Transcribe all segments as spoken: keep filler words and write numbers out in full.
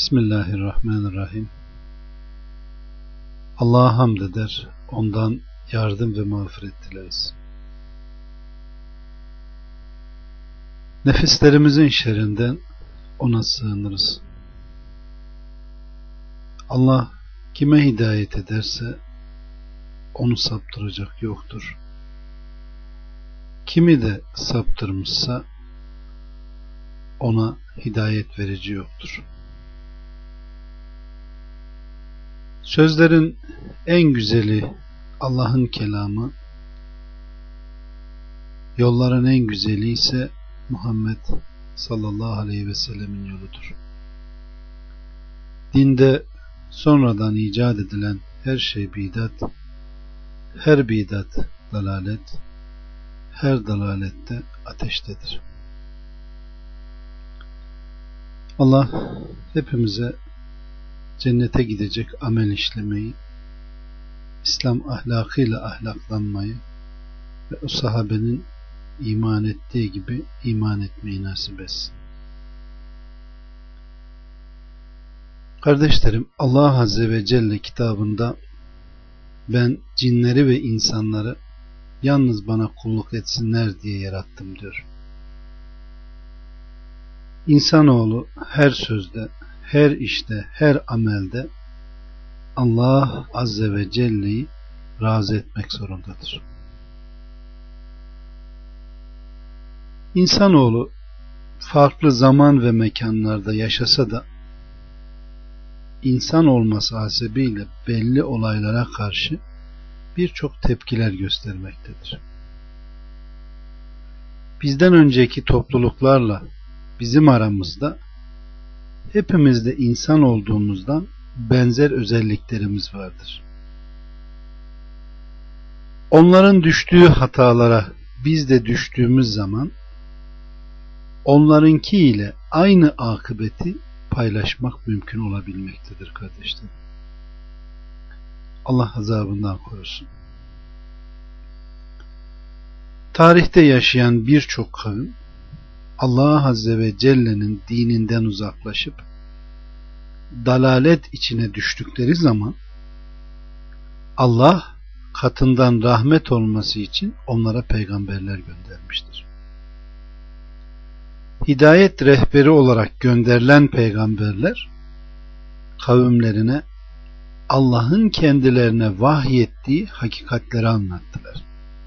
Bismillahirrahmanirrahim. Allah'a hamd eder, ondan yardım ve mağfiret dileriz. Nefislerimizin şerrinden ona sığınırız. Allah kime hidayet ederse onu saptıracak yoktur. Kimi de saptırmışsa ona hidayet verici yoktur. Sözlerin en güzeli Allah'ın kelamı, yolların en güzeli ise Muhammed sallallahu aleyhi ve sellemin yoludur. Dinde sonradan icat edilen her şey bidat, her bidat dalalet, her dalalette ateştedir. Allah hepimize cennete gidecek amel işlemeyi, İslam ahlakıyla ahlaklanmayı ve o sahabenin iman ettiği gibi iman etmeyi nasip etsin. Kardeşlerim, Allah Azze ve Celle kitabında ben cinleri ve insanları yalnız bana kulluk etsinler diye yarattım diyor. İnsanoğlu her sözde, her işte, her amelde Allah Azze ve Celle'yi razı etmek zorundadır. İnsanoğlu farklı zaman ve mekanlarda yaşasa da insan olması hasebiyle belli olaylara karşı birçok tepkiler göstermektedir. Bizden önceki topluluklarla bizim aramızda hepimiz de insan olduğumuzdan benzer özelliklerimiz vardır. Onların düştüğü hatalara biz de düştüğümüz zaman onlarınki ile aynı akıbeti paylaşmak mümkün olabilmektedir kardeşlerim. Allah azabından korusun. Tarihte yaşayan birçok kavim Allah Azze ve Celle'nin dininden uzaklaşıp dalalet içine düştükleri zaman Allah katından rahmet olması için onlara peygamberler göndermiştir. Hidayet rehberi olarak gönderilen peygamberler kavimlerine Allah'ın kendilerine vahyettiği hakikatleri anlattılar.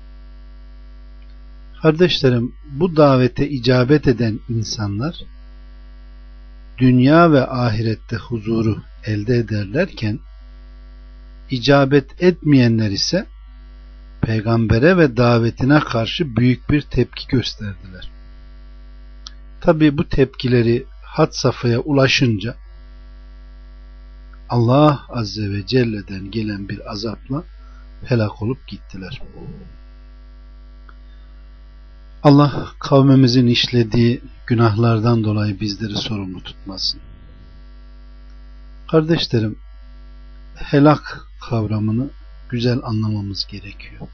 Kardeşlerim, bu davete icabet eden insanlar dünya ve ahirette huzuru elde ederlerken icabet etmeyenler ise peygambere ve davetine karşı büyük bir tepki gösterdiler. Tabi bu tepkileri had safhaya ulaşınca Allah Azze ve Celle'den gelen bir azapla helak olup gittiler. Allah kavmimizin işlediği günahlardan dolayı bizleri sorumlu tutmasın. Kardeşlerim, helak kavramını güzel anlamamız gerekiyor.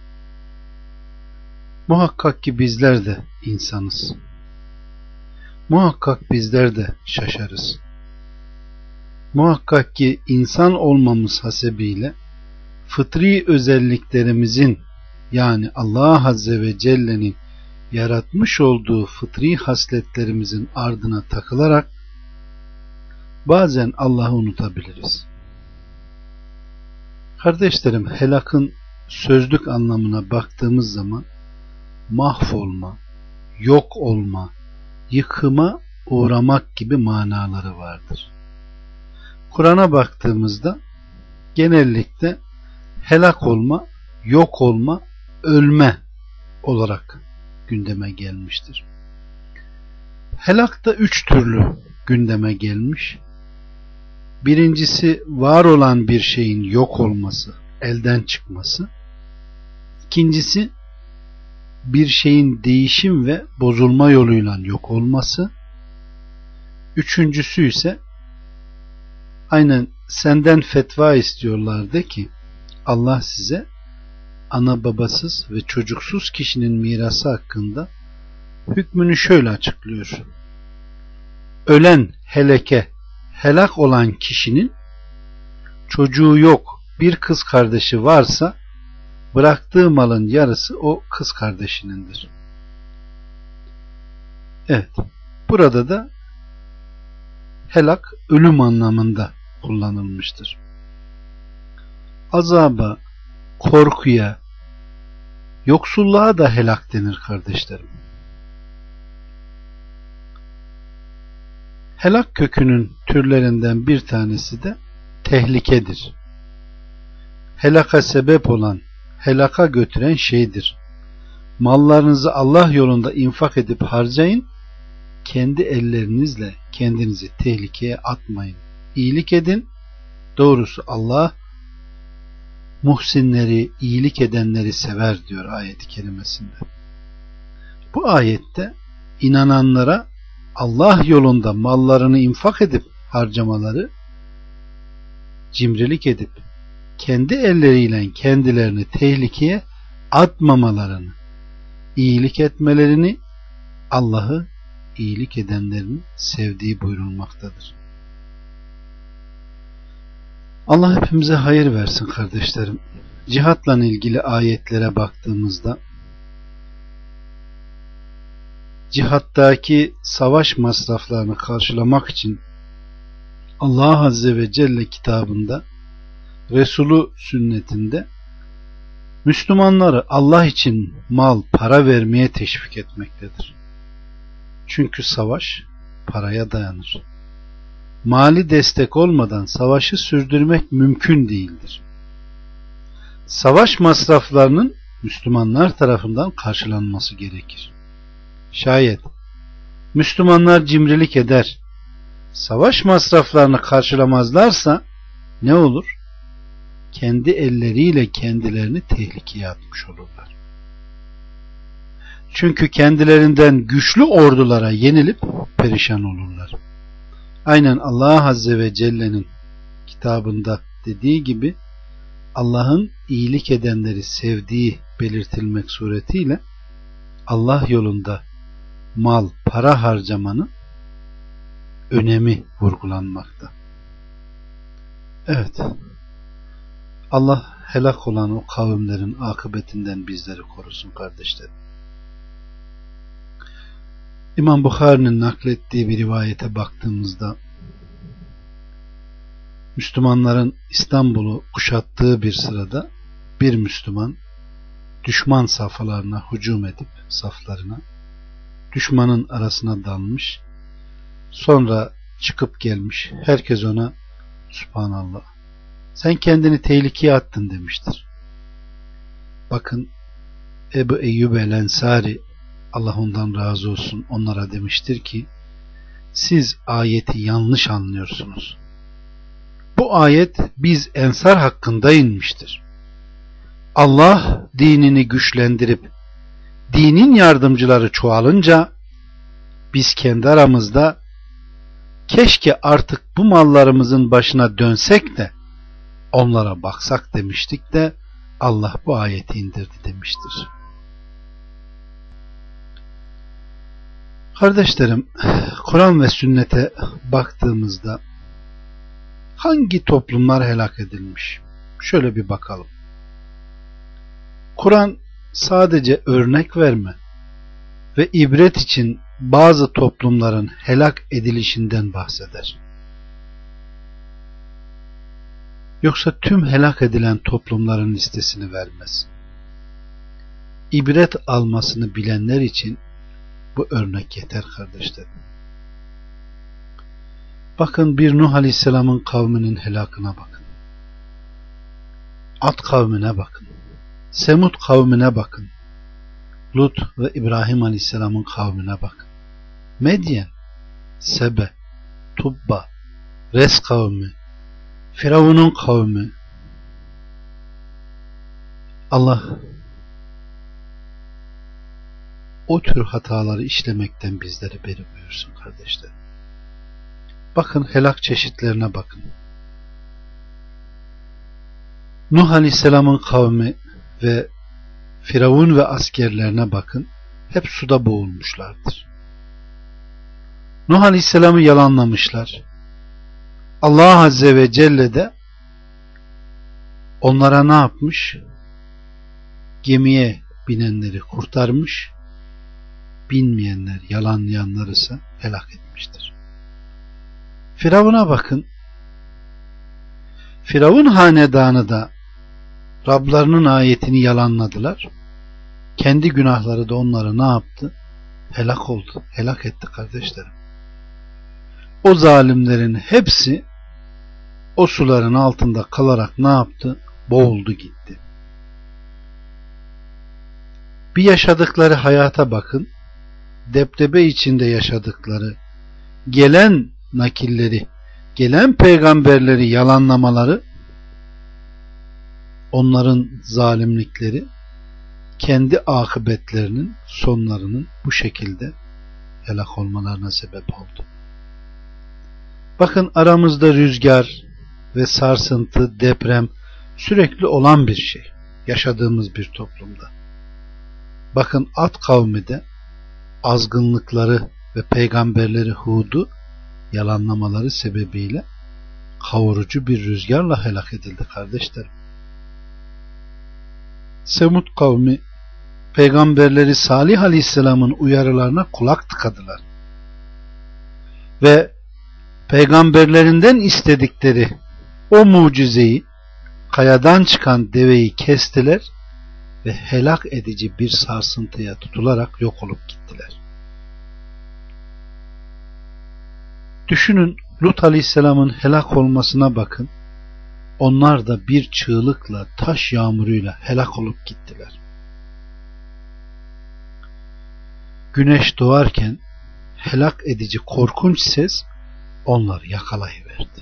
Muhakkak ki bizler de insanız. Muhakkak bizler de şaşarız. Muhakkak ki insan olmamız hasebiyle fıtri özelliklerimizin, yani Allah Azze ve Celle'nin yaratmış olduğu fıtri hasletlerimizin ardına takılarak bazen Allah'ı unutabiliriz. Kardeşlerim, helakın sözlük anlamına baktığımız zaman mahvolma, yok olma, yıkıma uğramak gibi manaları vardır. Kur'an'a baktığımızda genellikle helak olma, yok olma, ölme olarak gündeme gelmiştir. Helak da üç türlü gündeme gelmiş. Birincisi var olan bir şeyin yok olması, elden çıkması. İkincisi bir şeyin değişim ve bozulma yoluyla yok olması. Üçüncüsü ise aynen senden fetva istiyorlar de ki Allah size ana babasız ve çocuksuz kişinin mirası hakkında hükmünü şöyle açıklıyor. Ölen heleke helak olan kişinin çocuğu yok, bir kız kardeşi varsa bıraktığı malın yarısı o kız kardeşinindir. Evet. Burada da helak ölüm anlamında kullanılmıştır. Azaba, korkuya, yoksulluğa da helak denir kardeşlerim. Helak kökünün türlerinden bir tanesi de tehlikedir. Helaka sebep olan, helaka götüren şeydir. Mallarınızı Allah yolunda infak edip harcayın, kendi ellerinizle kendinizi tehlikeye atmayın. İyilik edin. Doğrusu Allah muhsinleri, iyilik edenleri sever diyor ayet-i kerimesinde. Bu ayette inananlara Allah yolunda mallarını infak edip harcamaları, cimrilik edip kendi elleriyle kendilerini tehlikeye atmamalarını, iyilik etmelerini, Allah'ı iyilik edenlerin sevdiği buyurulmaktadır. Allah hepimize hayır versin kardeşlerim. Cihatla ilgili ayetlere baktığımızda cihattaki savaş masraflarını karşılamak için Allah Azze ve Celle kitabında, Resulü sünnetinde Müslümanları Allah için mal, para vermeye teşvik etmektedir. Çünkü savaş paraya dayanır. Mali destek olmadan savaşı sürdürmek mümkün değildir. Savaş masraflarının Müslümanlar tarafından karşılanması gerekir. Şayet Müslümanlar cimrilik eder, savaş masraflarını karşılamazlarsa ne olur? Kendi elleriyle kendilerini tehlikeye atmış olurlar. Çünkü kendilerinden güçlü ordulara yenilip perişan olurlar. Aynen Allah Azze ve Celle'nin kitabında dediği gibi Allah'ın iyilik edenleri sevdiği belirtilmek suretiyle Allah yolunda mal, para harcamanın önemi vurgulanmakta. Evet. Allah helak olan o kavimlerin akıbetinden bizleri korusun kardeşlerim. İmam Bukhari'nin naklettiği bir rivayete baktığımızda Müslümanların İstanbul'u kuşattığı bir sırada bir Müslüman düşman saflarına hücum edip saflarına düşmanın arasına dalmış, sonra çıkıp gelmiş, herkes ona Subhanallah, sen kendini tehlikeye attın demiştir. Bakın Ebu Eyyub el-Ensari, Allah ondan razı olsun, onlara demiştir ki siz ayeti yanlış anlıyorsunuz. Bu ayet biz Ensar hakkında inmiştir. Allah dinini güçlendirip dinin yardımcıları çoğalınca biz kendi aramızda keşke artık bu mallarımızın başına dönsek de onlara baksak demiştik de Allah bu ayeti indirdi demiştir. Kardeşlerim, Kur'an ve sünnete baktığımızda hangi toplumlar helak edilmiş? Şöyle bir bakalım. Kur'an sadece örnek verme ve ibret için bazı toplumların helak edilişinden bahseder. Yoksa tüm helak edilen toplumların listesini vermez. İbret almasını bilenler için bu örnek yeter kardeşlerim. Bakın bir Nuh Aleyhisselam'ın kavminin helakına bakın. Ad kavmine bakın. Semud kavmine bakın. Lut ve İbrahim Aleyhisselam'ın kavmine bakın. Medyen, Sebe, Tubba, Res kavmi, Firavun'un kavmi. Allah o tür hataları işlemekten bizleri beri buyursun kardeşlerim. Bakın helak çeşitlerine bakın. Nuh Aleyhisselam'ın kavmi ve Firavun ve askerlerine bakın. Hep suda boğulmuşlardır. Nuh Aleyhisselam'ı yalanlamışlar. Allah Azze ve Celle de onlara ne yapmış? Gemiye binenleri kurtarmış, binmeyenler, yalanlayanları ise helak etmiştir. Firavun'a bakın. Firavun hanedanı da Rablarının ayetini yalanladılar. Kendi günahları da onları ne yaptı? Helak oldu. Helak etti kardeşlerim. O zalimlerin hepsi o suların altında kalarak ne yaptı? Boğuldu gitti. Bir yaşadıkları hayata bakın. Deptebe içinde yaşadıkları, gelen nakilleri, gelen peygamberleri yalanlamaları, onların zalimlikleri kendi akıbetlerinin, sonlarının bu şekilde helak olmalarına sebep oldu. Bakın aramızda rüzgar ve sarsıntı, deprem sürekli olan bir şey. Yaşadığımız bir toplumda. Bakın Ad kavmi de azgınlıkları ve peygamberleri Hud'u yalanlamaları sebebiyle kavurucu bir rüzgarla helak edildi kardeşlerim. Semud kavmi peygamberleri Salih Aleyhisselam'ın uyarılarına kulak tıkadılar. Ve peygamberlerinden istedikleri o mucizeyi, kayadan çıkan deveyi kestiler ve helak edici bir sarsıntıya tutularak yok olup gittiler. Düşünün, Lut Aleyhisselam'ın helak olmasına bakın. Onlar da bir çığlıkla, taş yağmuruyla helak olup gittiler. Güneş doğarken helak edici korkunç ses onları yakalayıverdi.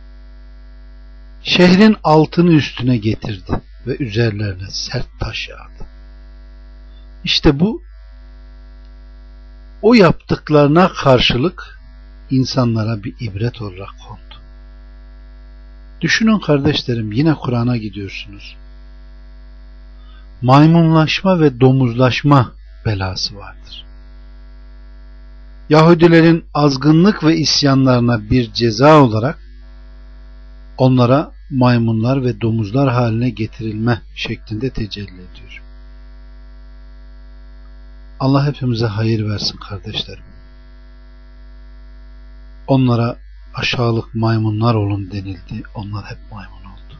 Şehrin altını üstüne getirdi ve üzerlerine sert taş yağdı. İşte bu, o yaptıklarına karşılık insanlara bir ibret olarak kondu. Düşünün kardeşlerim, yine Kur'an'a gidiyorsunuz. Maymunlaşma ve domuzlaşma belası vardır. Yahudilerin azgınlık ve isyanlarına bir ceza olarak onlara maymunlar ve domuzlar haline getirilme şeklinde tecelli ediyor. Allah hepimize hayır versin kardeşlerim. Onlara aşağılık maymunlar olun denildi. Onlar hep maymun oldu.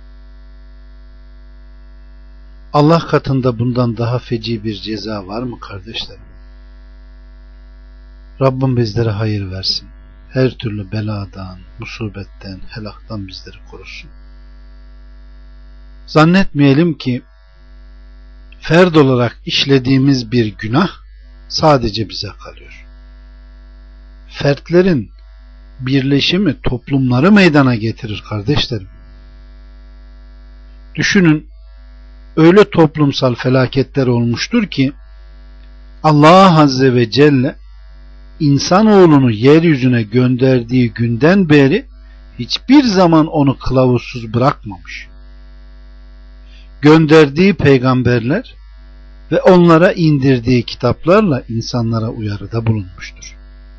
Allah katında bundan daha feci bir ceza var mı kardeşlerim? Rabbim bizlere hayır versin. Her türlü beladan, musibetten, helaktan bizleri korusun. Zannetmeyelim ki ferd olarak işlediğimiz bir günah sadece bize kalıyor. Fertlerin birleşimi toplumları meydana getirir kardeşlerim. Düşünün, öyle toplumsal felaketler olmuştur ki Allah Azze ve Celle insanoğlunu yeryüzüne gönderdiği günden beri hiçbir zaman onu kılavuzsuz bırakmamış. Gönderdiği peygamberler ve onlara indirdiği kitaplarla insanlara uyarıda bulunmuştur.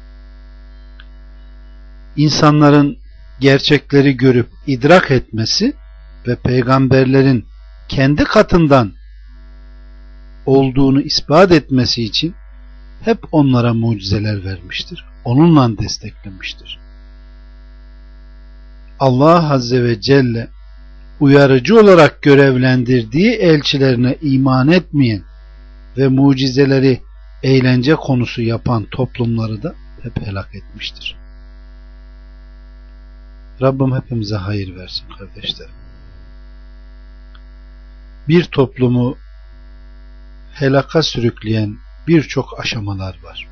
İnsanların gerçekleri görüp idrak etmesi ve peygamberlerin kendi katından olduğunu ispat etmesi için hep onlara mucizeler vermiştir. Onunla desteklemiştir. Allah Azze ve Celle uyarıcı olarak görevlendirdiği elçilerine iman etmeyen ve mucizeleri eğlence konusu yapan toplumları da hep helak etmiştir. Rabbim hepimize hayır versin kardeşlerim. Bir toplumu helaka sürükleyen birçok aşamalar var.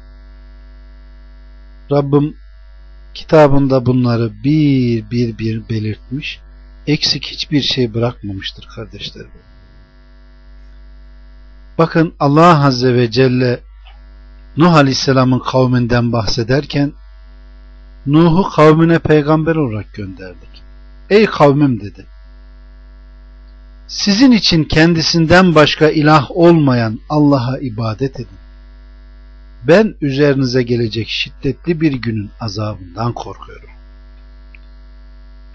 Rabbim kitabında bunları bir bir bir belirtmiş, eksik hiçbir şey bırakmamıştır kardeşlerim. Bakın Allah Azze ve Celle Nuh Aleyhisselam'ın kavminden bahsederken Nuh'u kavmine peygamber olarak gönderdik. Ey kavmim dedi. Sizin için kendisinden başka ilah olmayan Allah'a ibadet edin. Ben üzerinize gelecek şiddetli bir günün azabından korkuyorum.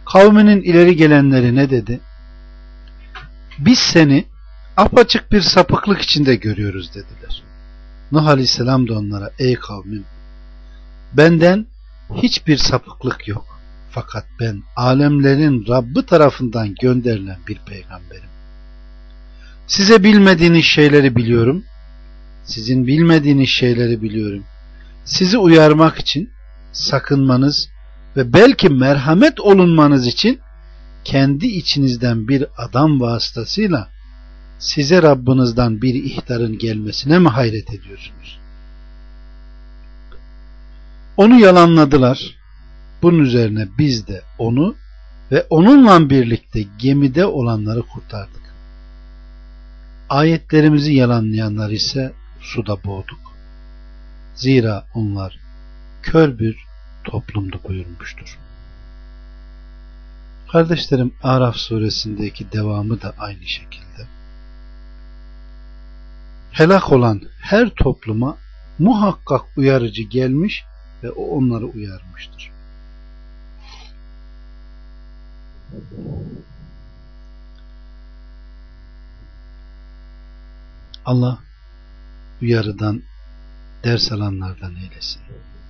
Kavminin ileri gelenleri ne dedi? Biz seni apaçık bir sapıklık içinde görüyoruz dediler. Nuh Aleyhisselam da onlara, ey kavmim, benden hiçbir sapıklık yok. Fakat ben alemlerin Rabbi tarafından gönderilen bir peygamberim. Size bilmediğiniz şeyleri biliyorum. Sizin bilmediğiniz şeyleri biliyorum. Sizi uyarmak için, sakınmanız ve belki merhamet olunmanız için kendi içinizden bir adam vasıtasıyla size Rabbinizden bir ihtarın gelmesine mi hayret ediyorsunuz? Onu yalanladılar. Bunun üzerine biz de onu ve onunla birlikte gemide olanları kurtardık. Ayetlerimizi yalanlayanlar ise suda boğduk. Zira onlar kör bir toplumdu buyurmuştur. Kardeşlerim, Araf suresindeki devamı da aynı şekilde. Helak olan her topluma muhakkak uyarıcı gelmiş ve o onları uyarmıştır. Allah uyarıdan ders alanlardan eylesin.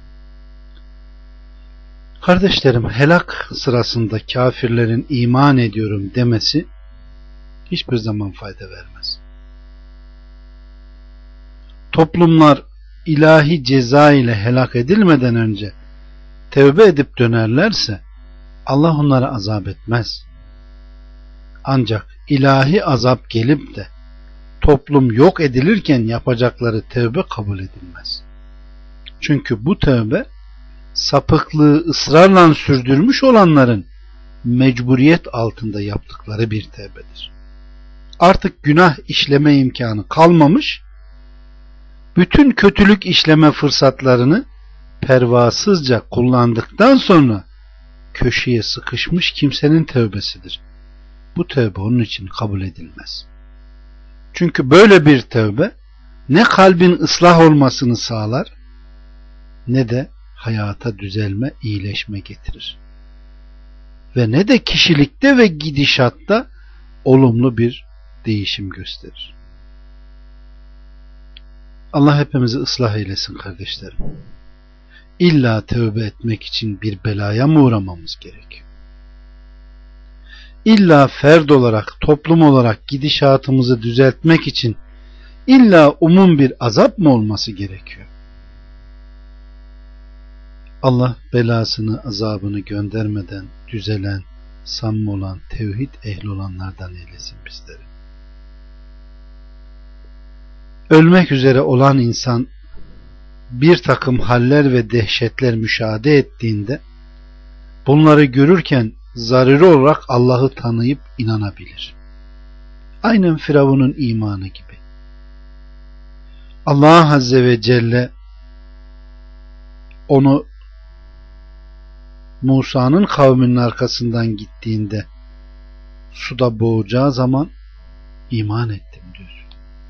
Kardeşlerim, helak sırasında kafirlerin iman ediyorum demesi hiçbir zaman fayda vermez. Toplumlar ilahi ceza ile helak edilmeden önce tevbe edip dönerlerse Allah onlara azap etmez. Ancak ilahi azap gelip de toplum yok edilirken yapacakları tevbe kabul edilmez. Çünkü bu tevbe sapıklığı ısrarla sürdürmüş olanların mecburiyet altında yaptıkları bir tevbedir. Artık günah işleme imkanı kalmamış, bütün kötülük işleme fırsatlarını pervasızca kullandıktan sonra köşeye sıkışmış kimsenin tevbesidir. Bu tevbe onun için kabul edilmez. Çünkü böyle bir tevbe ne kalbin ıslah olmasını sağlar ne de hayata düzelme, iyileşme getirir. Ve ne de kişilikte ve gidişatta olumlu bir değişim gösterir. Allah hepimizi ıslah eylesin kardeşlerim. İlla tövbe etmek için bir belaya mı uğramamız gerekiyor? İlla ferd olarak, toplum olarak gidişatımızı düzeltmek için illa umum bir azap mı olması gerekiyor? Allah belasını, azabını göndermeden düzelen, samimi olan, tevhid ehli olanlardan eylesin bizleri. Ölmek üzere olan insan bir takım haller ve dehşetler müşahede ettiğinde bunları görürken zaruri olarak Allah'ı tanıyıp inanabilir. Aynen Firavun'un imanı gibi. Allah Azze ve Celle onu Musa'nın kavminin arkasından gittiğinde suda boğacağı zaman iman ettim diyor.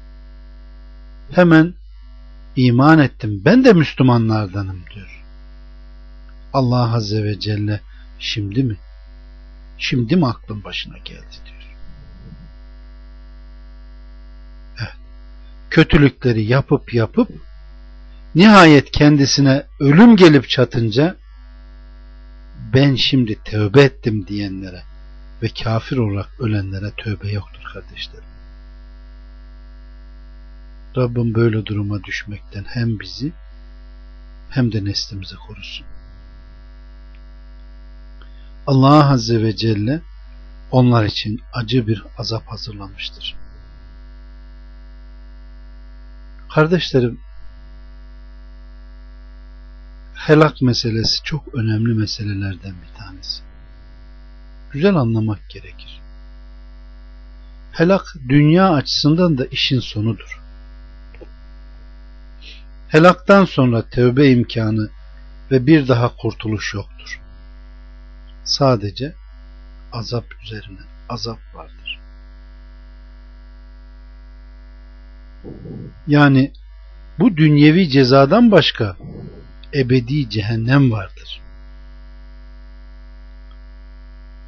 Hemen iman ettim, ben de Müslümanlardanım diyor. Allah Azze ve Celle şimdi mi? Şimdi mi aklın başına geldi diyor. Evet. Kötülükleri yapıp yapıp nihayet kendisine ölüm gelip çatınca ben şimdi tövbe ettim diyenlere ve kafir olarak ölenlere tövbe yoktur kardeşlerim. Rabbim böyle duruma düşmekten hem bizi hem de neslimizi korusun. Allah Azze ve Celle onlar için acı bir azap hazırlamıştır. Kardeşlerim, helak meselesi çok önemli meselelerden bir tanesi. Güzel anlamak gerekir. Helak dünya açısından da işin sonudur. Helaktan sonra tövbe imkanı ve bir daha kurtuluş yoktur. Sadece azap üzerine azap vardır. Yani bu dünyevi cezadan başka ebedi cehennem vardır.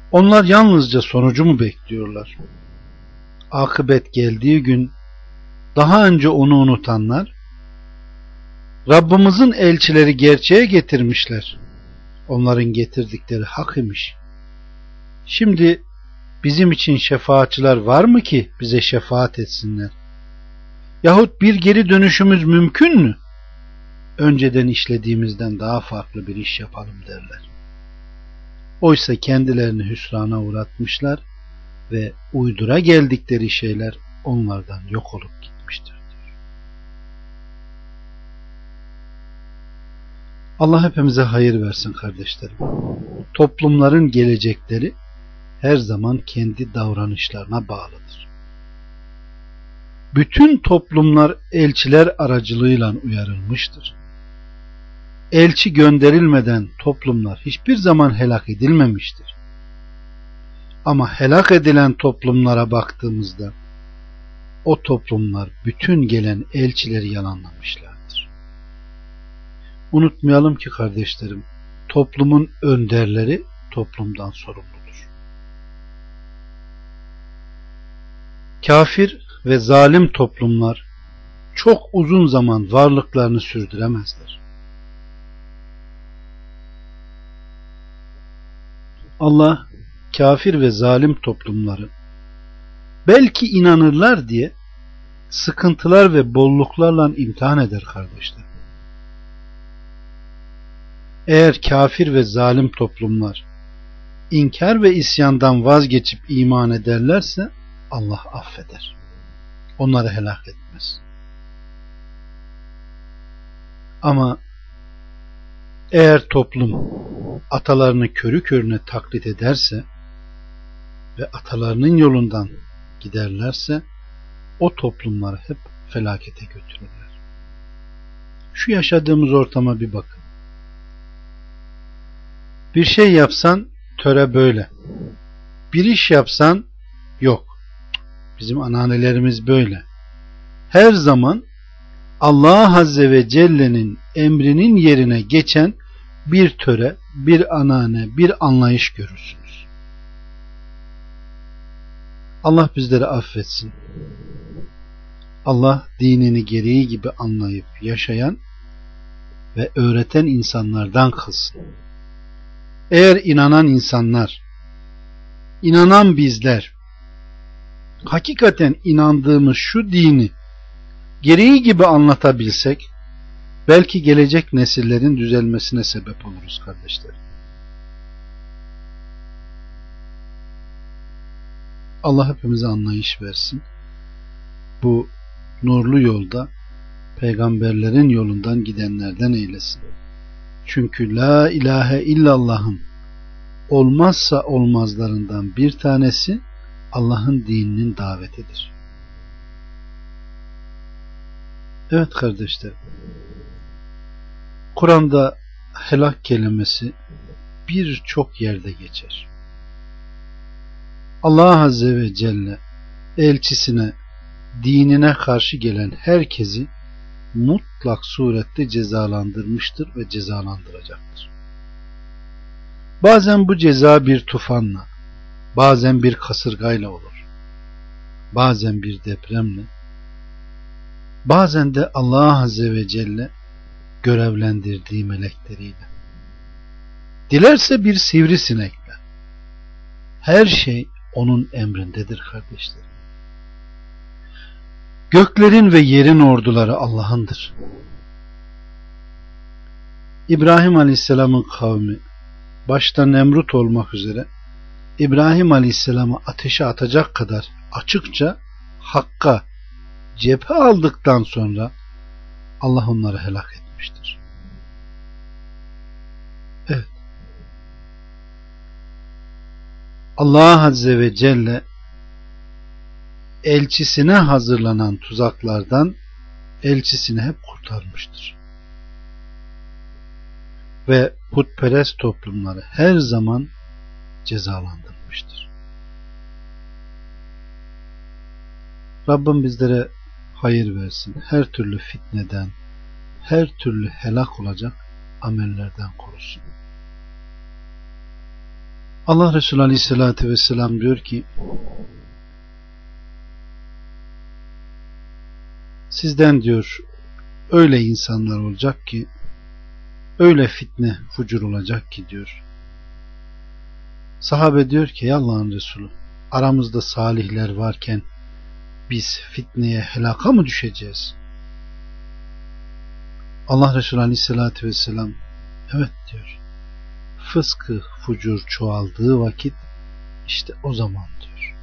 Onlar yalnızca sonucu mu bekliyorlar? Akıbet geldiği gün daha önce onu unutanlar, Rabbimizin elçileri gerçeğe getirmişler, onların getirdikleri hak imiş, şimdi bizim için şefaatçiler var mı ki bize şefaat etsinler? Yahut bir geri dönüşümüz mümkün mü? Önceden işlediğimizden daha farklı bir iş yapalım derler. Oysa kendilerini hüsrana uğratmışlar ve uydura geldikleri şeyler onlardan yok olup gitmiştir diyor. Allah hepimize hayır versin kardeşlerim. Toplumların gelecekleri her zaman kendi davranışlarına bağlıdır. Bütün toplumlar elçiler aracılığıyla uyarılmıştır. Elçi gönderilmeden toplumlar hiçbir zaman helak edilmemiştir. Ama helak edilen toplumlara baktığımızda o toplumlar bütün gelen elçileri yalanlamışlardır. Unutmayalım ki kardeşlerim, toplumun önderleri toplumdan sorumludur. Kafir ve zalim toplumlar çok uzun zaman varlıklarını sürdüremezler. Allah kafir ve zalim toplumları belki inanırlar diye sıkıntılar ve bolluklarla imtihan eder kardeşler. Eğer kafir ve zalim toplumlar inkar ve isyandan vazgeçip iman ederlerse Allah affeder. Onları helak etmez. Ama eğer toplum atalarını körü körüne taklit ederse ve atalarının yolundan giderlerse o toplumları hep felakete götürürler. Şu yaşadığımız ortama bir bakın. Bir şey yapsan töre böyle. Bir iş yapsan yok. Bizim ananelerimiz böyle. Her zaman Allah Azze ve Celle'nin emrinin yerine geçen bir töre, bir anane, bir anlayış görürsünüz. Allah bizleri affetsin. Allah dinini gereği gibi anlayıp yaşayan ve öğreten insanlardan kılsın. Eğer inanan insanlar, inanan bizler, hakikaten inandığımız şu dini gereği gibi anlatabilsek, belki gelecek nesillerin düzelmesine sebep oluruz kardeşlerim. Allah hepimize anlayış versin. Bu nurlu yolda peygamberlerin yolundan gidenlerden eylesin. Çünkü la ilahe illallah'ın olmazsa olmazlarından bir tanesi Allah'ın dininin davetidir. Evet kardeşlerim, Kur'an'da helak kelimesi birçok yerde geçer. Allah Azze ve Celle elçisine, dinine karşı gelen herkesi mutlak surette cezalandırmıştır ve cezalandıracaktır. Bazen bu ceza bir tufanla, bazen bir kasırgayla olur, bazen bir depremle, bazen de Allah Azze ve Celle görevlendirdiği melekleriyle. Dilerse bir sivrisinekle. Her şey onun emrindedir kardeşlerim. Göklerin ve yerin orduları Allah'ındır. İbrahim Aleyhisselam'ın kavmi başta Nemrut olmak üzere İbrahim Aleyhisselam'ı ateşe atacak kadar açıkça Hakk'a cephe aldıktan sonra Allah onları helak etmiştir. Evet. Allah Azze ve Celle elçisine hazırlanan tuzaklardan elçisini hep kurtarmıştır. Ve putperest toplumları her zaman cezalandırmıştır. Rabbim bizlere hayır versin. Her türlü fitneden, her türlü helak olacak amellerden korusun. Allah Resulü Aleyhisselatü Vesselam diyor ki, sizden diyor öyle insanlar olacak ki, öyle fitne fucur olacak ki diyor. Sahabe diyor ki, ya Allah'ın Resulü, aramızda salihler varken biz fitneye, helaka mı düşeceğiz? Allah Resulü Aleyhisselatü Vesselam, evet diyor, fıskı fucur çoğaldığı vakit işte o zaman diyor.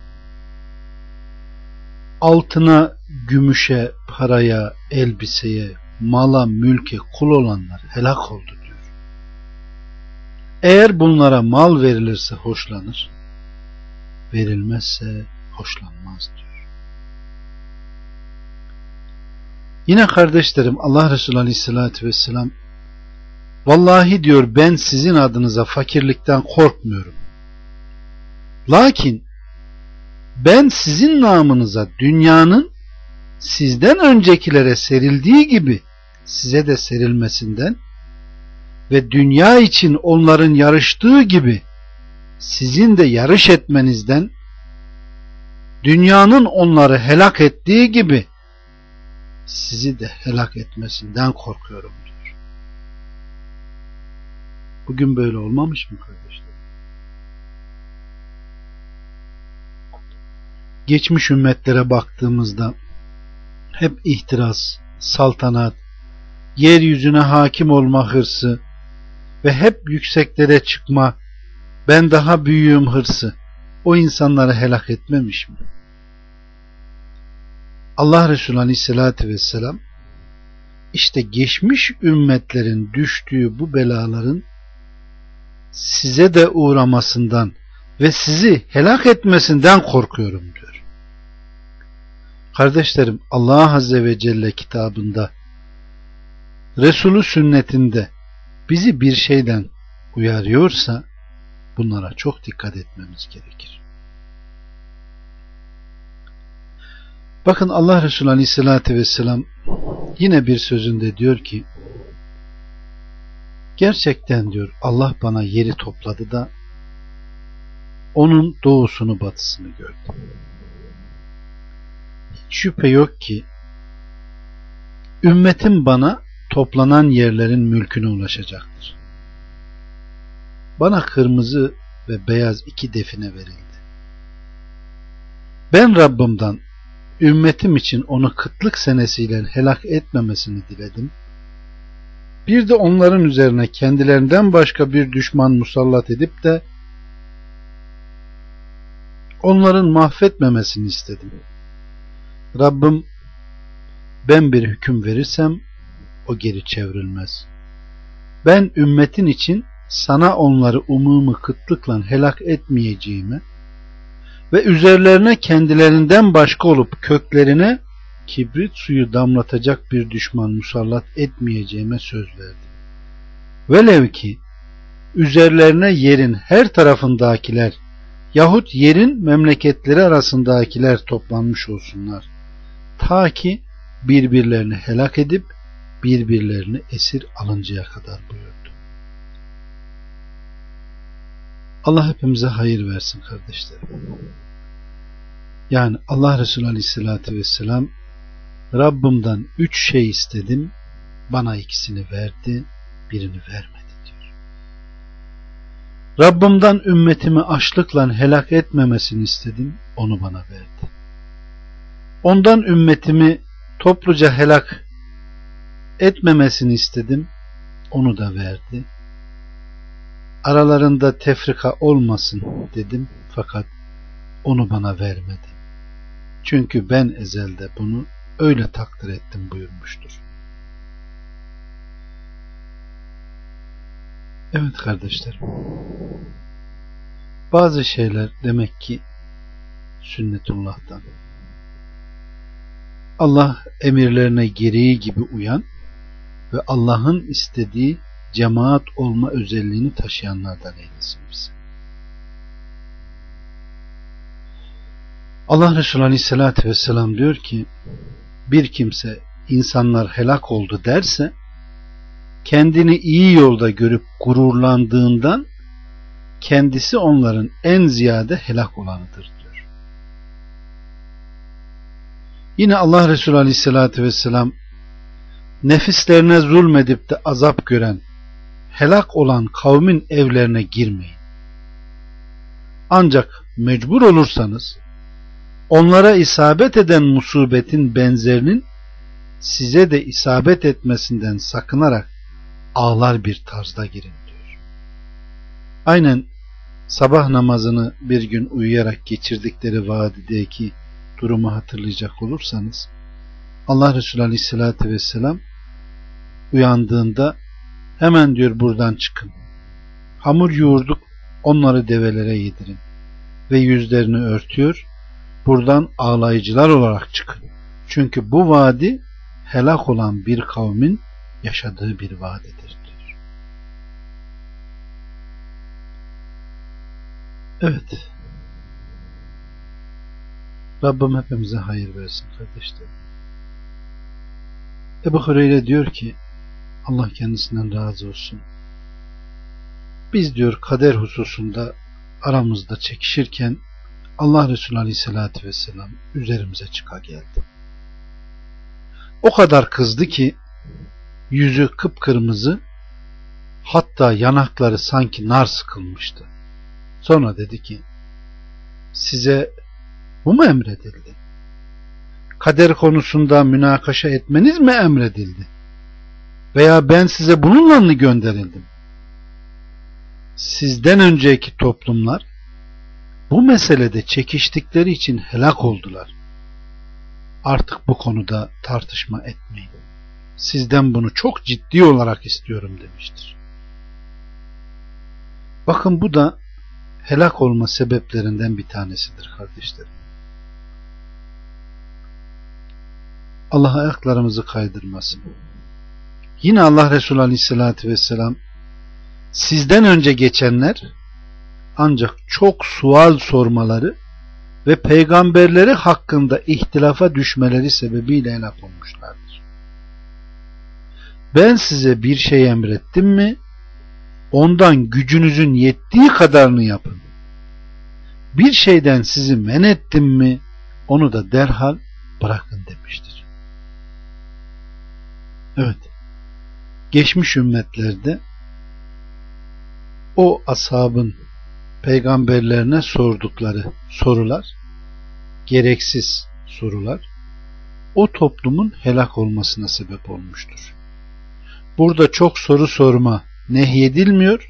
Altına, gümüşe, paraya, elbiseye, mala, mülke kul olanlar helak oldu diyor. Eğer bunlara mal verilirse hoşlanır, verilmezse hoşlanmaz diyor. Yine kardeşlerim, Allah Resulü Aleyhisselatü Vesselam, vallahi diyor ben sizin adınıza fakirlikten korkmuyorum. Lakin ben sizin namınıza dünyanın sizden öncekilere serildiği gibi size de serilmesinden ve dünya için onların yarıştığı gibi sizin de yarış etmenizden, dünyanın onları helak ettiği gibi sizi de helak etmesinden korkuyorum diyor. Bugün böyle olmamış mı kardeşler? Geçmiş ümmetlere baktığımızda hep ihtiras, saltanat, yeryüzüne hakim olma hırsı ve hep yükseklere çıkma, ben daha büyüğüm hırsı o insanları helak etmemiş mi? Allah Resulü Aleyhisselatü Vesselam işte geçmiş ümmetlerin düştüğü bu belaların size de uğramasından ve sizi helak etmesinden korkuyorum diyor. Kardeşlerim, Allah Azze ve Celle kitabında, Resulü sünnetinde bizi bir şeyden uyarıyorsa bunlara çok dikkat etmemiz gerekir. Bakın Allah Resulü Aleyhisselatü Vesselam yine bir sözünde diyor ki, gerçekten diyor Allah bana yeri topladı da onun doğusunu batısını gördüm. Hiç şüphe yok ki ümmetim bana toplanan yerlerin mülküne ulaşacaktır. Bana kırmızı ve beyaz iki define verildi. Ben Rabbimden ümmetim için onu kıtlık senesiyle helak etmemesini diledim. Bir de onların üzerine kendilerinden başka bir düşman musallat edip de onların mahvetmemesini istedim. Rabbim, ben bir hüküm verirsem o geri çevrilmez. Ben ümmetin için sana onları umumi kıtlıkla helak etmeyeceğime ve üzerlerine kendilerinden başka olup köklerine kibrit suyu damlatacak bir düşman musallat etmeyeceğime söz verdim. Velev ki üzerlerine yerin her tarafındakiler yahut yerin memleketleri arasındakiler toplanmış olsunlar. Ta ki birbirlerini helak edip birbirlerini esir alıncaya kadar buyurdu. Allah hepimize hayır versin kardeşlerim. Yani Allah Resulü Aleyhisselatü Vesselam, Rabbimden üç şey istedim, bana ikisini verdi, birini vermedi diyor. Rabbimden ümmetimi açlıkla helak etmemesini istedim, onu bana verdi. Ondan ümmetimi topluca helak etmemesini istedim, onu da verdi. Aralarında tefrika olmasın dedim, fakat onu bana vermedi. Çünkü ben ezelde bunu öyle takdir ettim buyurmuştur. Evet kardeşlerim, bazı şeyler demek ki sünnetullah'tan. Allah emirlerine gereği gibi uyan ve Allah'ın istediği cemaat olma özelliğini taşıyanlardan eylesin bizi. Allah Resulü Aleyhisselatü Vesselam diyor ki, bir kimse insanlar helak oldu derse kendini iyi yolda görüp gururlandığından kendisi onların en ziyade helak olanıdır diyor. Yine Allah Resulü Aleyhisselatü Vesselam nefislerine zulmedip de azap gören, helak olan kavmin evlerine girmeyin. Ancak mecbur olursanız onlara isabet eden musibetin benzerinin size de isabet etmesinden sakınarak ağlar bir tarzda girin diyor. Aynen sabah namazını bir gün uyuyarak geçirdikleri vadideki durumu hatırlayacak olursanız, Allah Resulü Aleyhisselatü Vesselam uyandığında hemen diyor buradan çıkın. Hamur yoğurduk, onları develere yedirin ve yüzlerini örtüyor. Buradan ağlayıcılar olarak çıkın. Çünkü bu vadi helak olan bir kavmin yaşadığı bir vadidir diyor. Evet. Rabbim hepimize hayır versin kardeşlerim. Ebu Hureyre diyor ki, Allah kendisinden razı olsun, biz diyor kader hususunda aramızda çekişirken Allah Resulü Aleyhisselatü Vesselam üzerimize çıka geldi. O kadar kızdı ki yüzü kıpkırmızı, hatta yanakları sanki nar sıkılmıştı. Sonra dedi ki, size bu mu emredildi? Kader konusunda münakaşa etmeniz mi emredildi? Veya ben size bununla mı gönderildim? Sizden önceki toplumlar bu meselede çekiştikleri için helak oldular. Artık bu konuda tartışma etmeyin. Sizden bunu çok ciddi olarak istiyorum demiştir. Bakın bu da helak olma sebeplerinden bir tanesidir kardeşlerim. Allah ayaklarımızı kaydırmasın. Yine Allah Resulü Aleyhisselatü Vesselam, sizden önce geçenler ancak çok sual sormaları ve peygamberleri hakkında ihtilafa düşmeleri sebebiyle helak olmuşlardır. Ben size bir şey emrettim mi, ondan gücünüzün yettiği kadarını yapın. Bir şeyden sizi men ettim mi, onu da derhal bırakın demiştir. Evet, geçmiş ümmetlerde o ashabın peygamberlerine sordukları sorular, gereksiz sorular, o toplumun helak olmasına sebep olmuştur. Burada çok soru sorma nehyedilmiyor.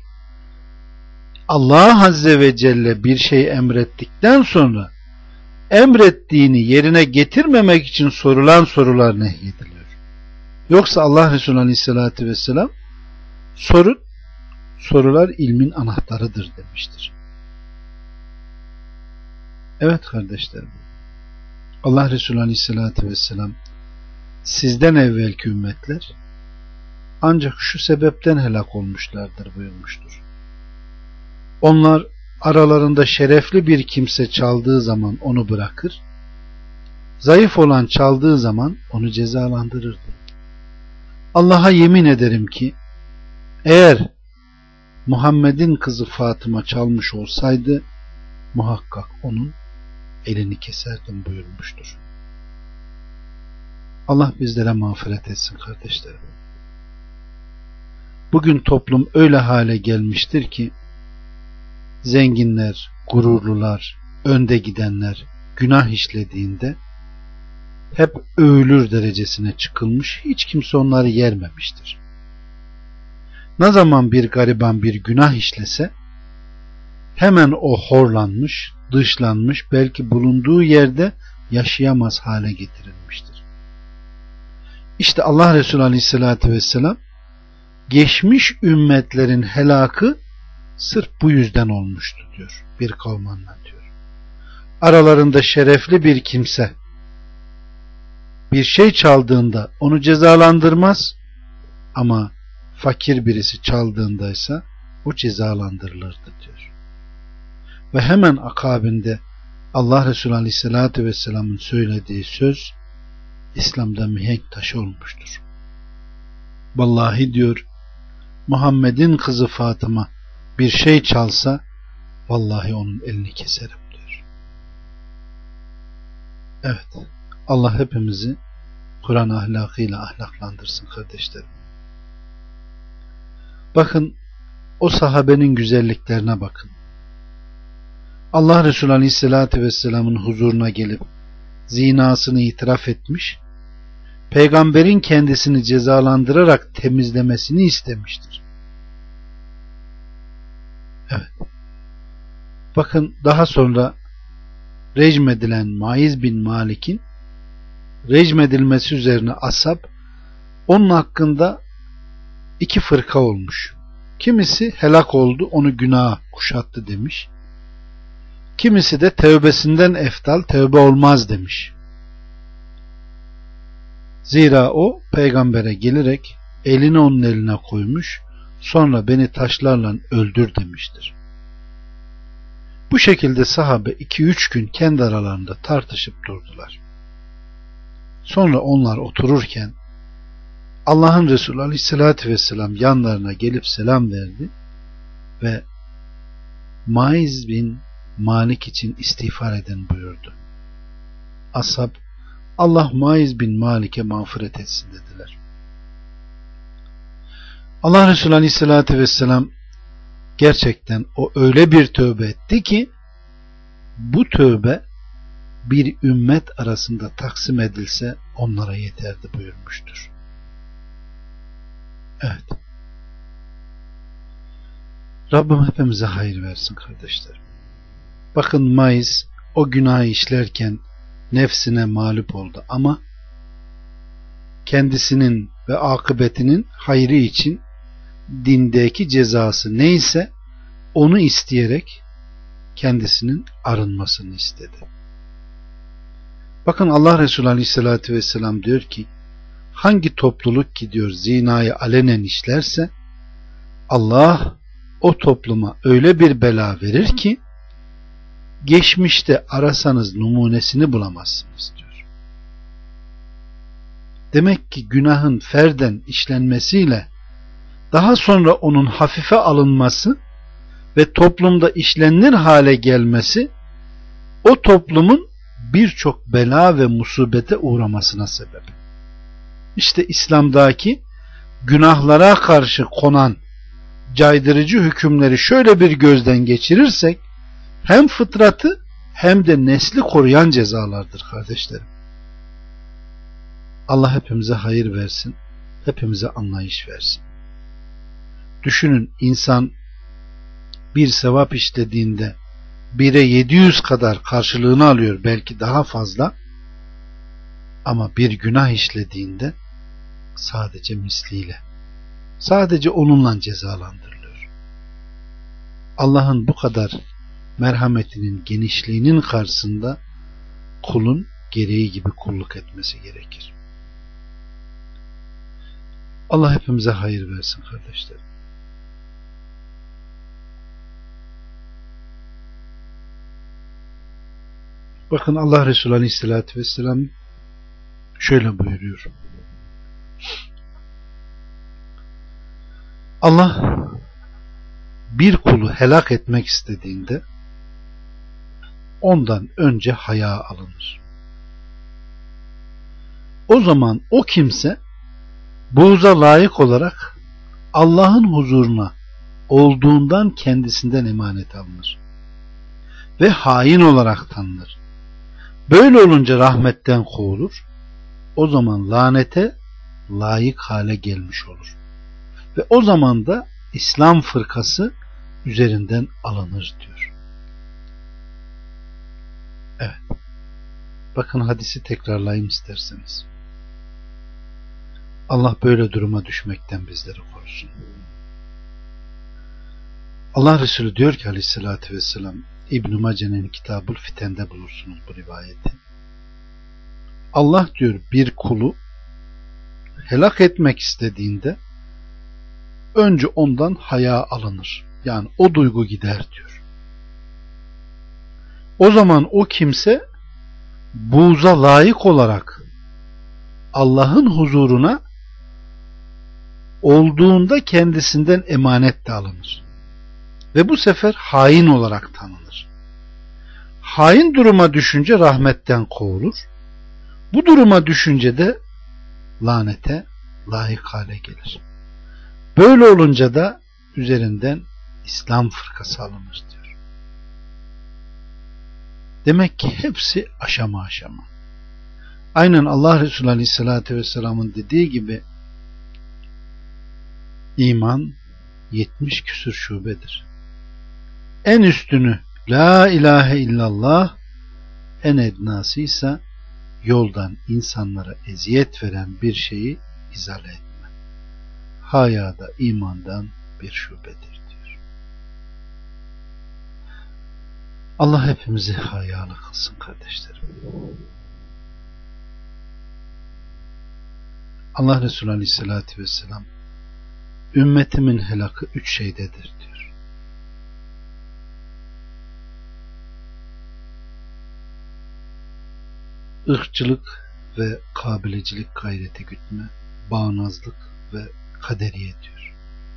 Allah Azze ve Celle bir şey emrettikten sonra emrettiğini yerine getirmemek için sorulan sorular nehyediliyor. Yoksa Allah Resulü Aleyhisselatü Vesselam sorun, sorular ilmin anahtarıdır demiştir. Evet kardeşlerim, Allah Resulü Aleyhisselatü Vesselam sizden evvelki ümmetler ancak şu sebepten helak olmuşlardır buyurmuştur. Onlar aralarında şerefli bir kimse çaldığı zaman onu bırakır, zayıf olan çaldığı zaman onu cezalandırırdı. Allah'a yemin ederim ki eğer Muhammed'in kızı Fatıma çalmış olsaydı muhakkak onun elini keserdim buyurmuştur. Allah bizlere mağfiret etsin kardeşlerim. Bugün toplum öyle hale gelmiştir ki zenginler, gururlular, önde gidenler günah işlediğinde hep övülür derecesine çıkılmış, hiç kimse onları yermemiştir. Ne zaman bir gariban bir günah işlese hemen o horlanmış, dışlanmış, belki bulunduğu yerde yaşayamaz hale getirilmiştir. İşte Allah Resulü Aleyhisselatü Vesselam geçmiş ümmetlerin helakı sırf bu yüzden olmuştu diyor. Bir kavim anlatıyor. Aralarında şerefli bir kimse bir şey çaldığında onu cezalandırmaz ama fakir birisi çaldığındaysa o cezalandırılırdı diyor. Ve hemen akabinde Allah Resulü Aleyhisselatü Vesselam'ın söylediği söz İslam'da mihenk taşı olmuştur. Vallahi diyor, Muhammed'in kızı Fatıma bir şey çalsa vallahi onun elini keserim diyor. Evet, Allah hepimizi Kur'an ahlakıyla ahlaklandırsın kardeşlerim. Bakın, o sahabenin güzelliklerine bakın. Allah Resulü Aleyhisselatü Vesselam'ın huzuruna gelip zinasını itiraf etmiş, peygamberin kendisini cezalandırarak temizlemesini istemiştir. Evet. Bakın, daha sonra recmedilen Maiz bin Malik'in recmedilmesi üzerine ashab onun hakkında iki fırka olmuş. Kimisi helak oldu, onu günaha kuşattı demiş. Kimisi de tevbesinden eftal, tevbe olmaz demiş. Zira o peygambere gelerek elini onun eline koymuş, sonra beni taşlarla öldür demiştir. Bu şekilde sahabe iki üç gün kendi aralarında tartışıp durdular. Sonra onlar otururken Allah'ın Resulü Aleyhisselatü Vesselam yanlarına gelip selam verdi ve Maiz bin Malik için istiğfar edin buyurdu. Ashab, Allah Maiz bin Malik'e mağfiret etsin dediler. Allah Resulü Aleyhisselatü Vesselam gerçekten o öyle bir tövbe etti ki bu tövbe bir ümmet arasında taksim edilse onlara yeterdi buyurmuştur. Evet. Rabbim hepimize hayır versin kardeşlerim. Bakın, Maiz o günahı işlerken nefsine mağlup oldu ama kendisinin ve akıbetinin hayrı için dindeki cezası neyse onu isteyerek kendisinin arınmasını istedi. Bakın, Allah Resulü Aleyhisselatü Vesselam diyor ki, hangi topluluk ki diyor zinayı alenen işlerse Allah o topluma öyle bir bela verir ki geçmişte arasanız numunesini bulamazsınız diyor. Demek ki günahın ferden işlenmesiyle daha sonra onun hafife alınması ve toplumda işlenir hale gelmesi o toplumun birçok bela ve musibete uğramasına sebep. İşte İslam'daki günahlara karşı konan caydırıcı hükümleri şöyle bir gözden geçirirsek hem fıtratı hem de nesli koruyan cezalardır kardeşlerim. Allah hepimize hayır versin, hepimize anlayış versin. Düşünün, insan bir sevap işlediğinde bire yedi yüz kadar karşılığını alıyor, belki daha fazla, ama bir günah işlediğinde sadece misliyle, sadece onunla cezalandırılıyor. Allah'ın bu kadar merhametinin genişliğinin karşısında kulun gereği gibi kulluk etmesi gerekir. Allah hepimize hayır versin kardeşlerim. Bakın, Allah Resulü Aleyhisselatü Vesselam şöyle buyuruyor. Allah bir kulu helak etmek istediğinde ondan önce haya alınır. O zaman o kimse buğza layık olarak Allah'ın huzuruna olduğundan kendisinden emanet alınır ve hain olarak tanınır. Böyle olunca rahmetten kovulur. O zaman lanete layık hale gelmiş olur. Ve o zaman da İslam fırkası üzerinden alınır diyor. Evet. Bakın, hadisi tekrarlayayım isterseniz. Allah böyle duruma düşmekten bizleri korusun. Allah Resulü diyor ki Aleyhisselatü Vesselam, İbn-i Mace'nin Kitabul Fiten'de bulursunuz bu rivayeti. Allah diyor bir kulu helak etmek istediğinde önce ondan haya alınır. Yani o duygu gider diyor. O zaman o kimse buğza layık olarak Allah'ın huzuruna olduğunda kendisinden emanet de alınır. ve bu sefer hain olarak tanınır. Hain duruma düşünce rahmetten kovulur. Bu duruma düşünce de lanete layık hale gelir. Böyle olunca da üzerinden İslam fırkası alınır diyor. Demek ki hepsi aşama aşama. Aynen Allah Resulü Aleyhisselatü Vesselam'ın dediği gibi iman yetmiş küsur şubedir. En üstünü La ilahe illallah, en ednası ise yoldan insanlara eziyet veren bir şeyi izale etme. Haya da imandan bir şubedir diyor. Allah hepimizi hayalı kılsın kardeşlerim. Allah Resulü Aleyhisselatü Vesselam ümmetimin helakı üç şeydedir diyor. Irkçılık ve kabilicilik gayreti gütme, bağnazlık ve kaderiye diyor.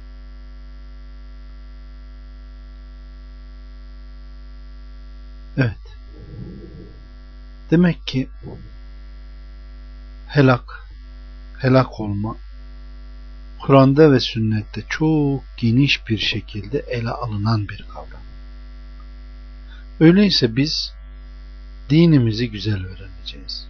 Evet. Demek ki helak, helak olma Kur'an'da ve sünnette çok geniş bir şekilde ele alınan bir kavram. Öyleyse biz dinimizi güzel öğreneceğiz.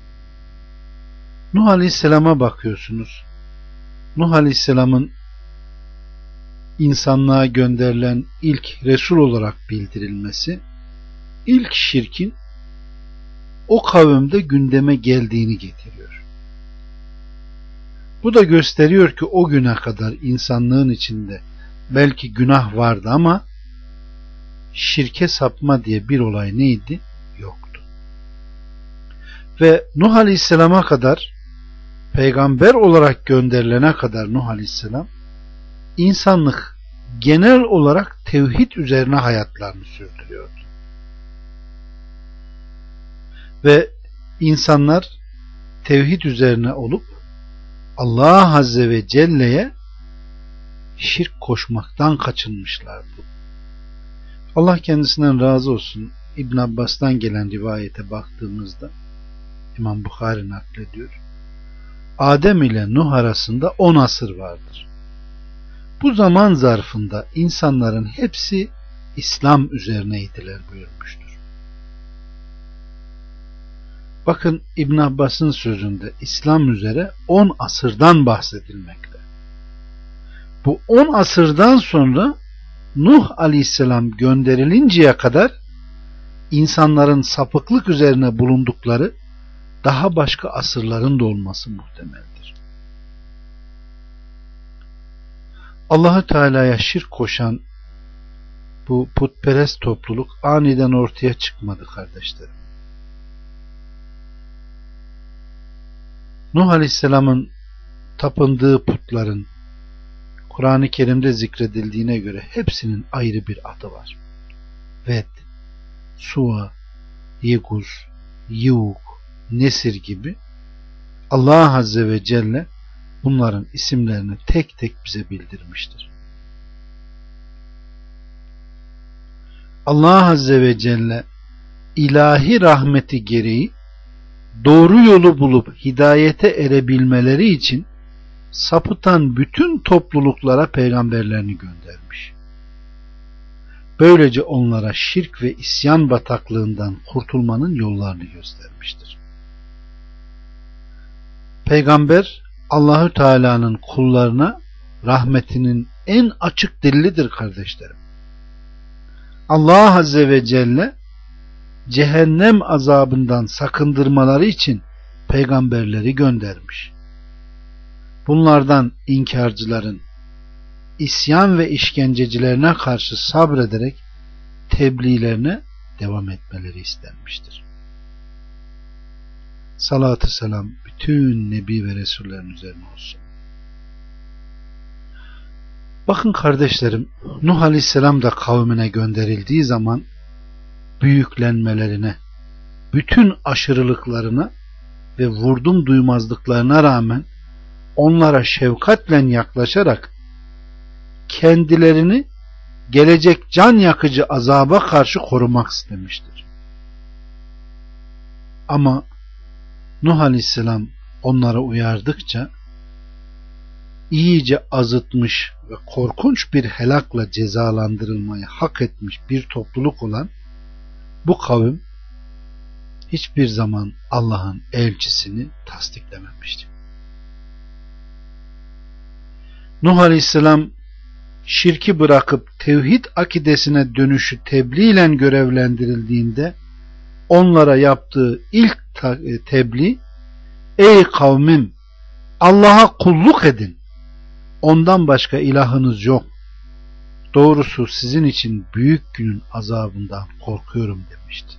Nuh Aleyhisselam'a bakıyorsunuz. Nuh Aleyhisselam'ın insanlığa gönderilen ilk Resul olarak bildirilmesi, ilk şirkin o kavimde gündeme geldiğini getiriyor. Bu da gösteriyor ki o güne kadar insanlığın içinde belki günah vardı ama şirke sapma diye bir olay neydi? Yoktu. Ve Nuh Aleyhisselam'a kadar, peygamber olarak gönderilene kadar Nuh Aleyhisselam, insanlık genel olarak tevhid üzerine hayatlarını sürdürüyordu. Ve insanlar tevhid üzerine olup Allah Azze ve Celle'ye şirk koşmaktan kaçınmışlardı. Allah kendisinden razı olsun. İbn Abbas'tan gelen rivayete baktığımızda İmam Bukhari naklediyor. Adem ile Nuh arasında on asır vardır. Bu zaman zarfında insanların hepsi İslam üzerineydiler buyurmuştur. Bakın İbn Abbas'ın sözünde İslam üzere on asırdan bahsedilmekte. Bu on asırdan sonra Nuh Aleyhisselam gönderilinceye kadar insanların sapıklık üzerine bulundukları daha başka asırların da olması muhtemeldir. Allah-u Teala'ya şirk koşan bu putperest topluluk aniden ortaya çıkmadı kardeşlerim. Nuh Aleyhisselam'ın tapındığı putların Kur'an-ı Kerim'de zikredildiğine göre hepsinin ayrı bir adı var. Ved, Suva, Yeguz, Yevuk, Nesir gibi Allah Azze ve Celle bunların isimlerini tek tek bize bildirmiştir. Allah Azze ve Celle ilahi rahmeti gereği doğru yolu bulup hidayete erebilmeleri için sapıtan bütün topluluklara peygamberlerini göndermiş. Böylece onlara şirk ve isyan bataklığından kurtulmanın yollarını göstermiştir. Peygamber Allahü Teala'nın kullarına rahmetinin en açık delilidir kardeşlerim. Allah Azze ve Celle cehennem azabından sakındırmaları için peygamberleri göndermiş. Bunlardan inkarcıların, isyan ve işkencecilerine karşı sabrederek tebliğlerine devam etmeleri istenmiştir. Salatü selam bütün Nebi ve Resullerin üzerine olsun. Bakın kardeşlerim, Nuh Aleyhisselam da kavmine gönderildiği zaman büyüklenmelerine, bütün aşırılıklarına ve vurdum duymazlıklarına rağmen onlara şefkatle yaklaşarak kendilerini gelecek can yakıcı azaba karşı korumak istemiştir. Ama Nuh Aleyhisselam onları uyardıkça iyice azıtmış ve korkunç bir helakla cezalandırılmayı hak etmiş bir topluluk olan bu kavim hiçbir zaman Allah'ın elçisini tasdiklememişti. Nuh Aleyhisselam şirki bırakıp tevhid akidesine dönüşü tebliğ ile görevlendirildiğinde onlara yaptığı ilk tebliğ, ey kavmim, Allah'a kulluk edin, ondan başka ilahınız yok, doğrusu sizin için büyük günün azabından korkuyorum demişti.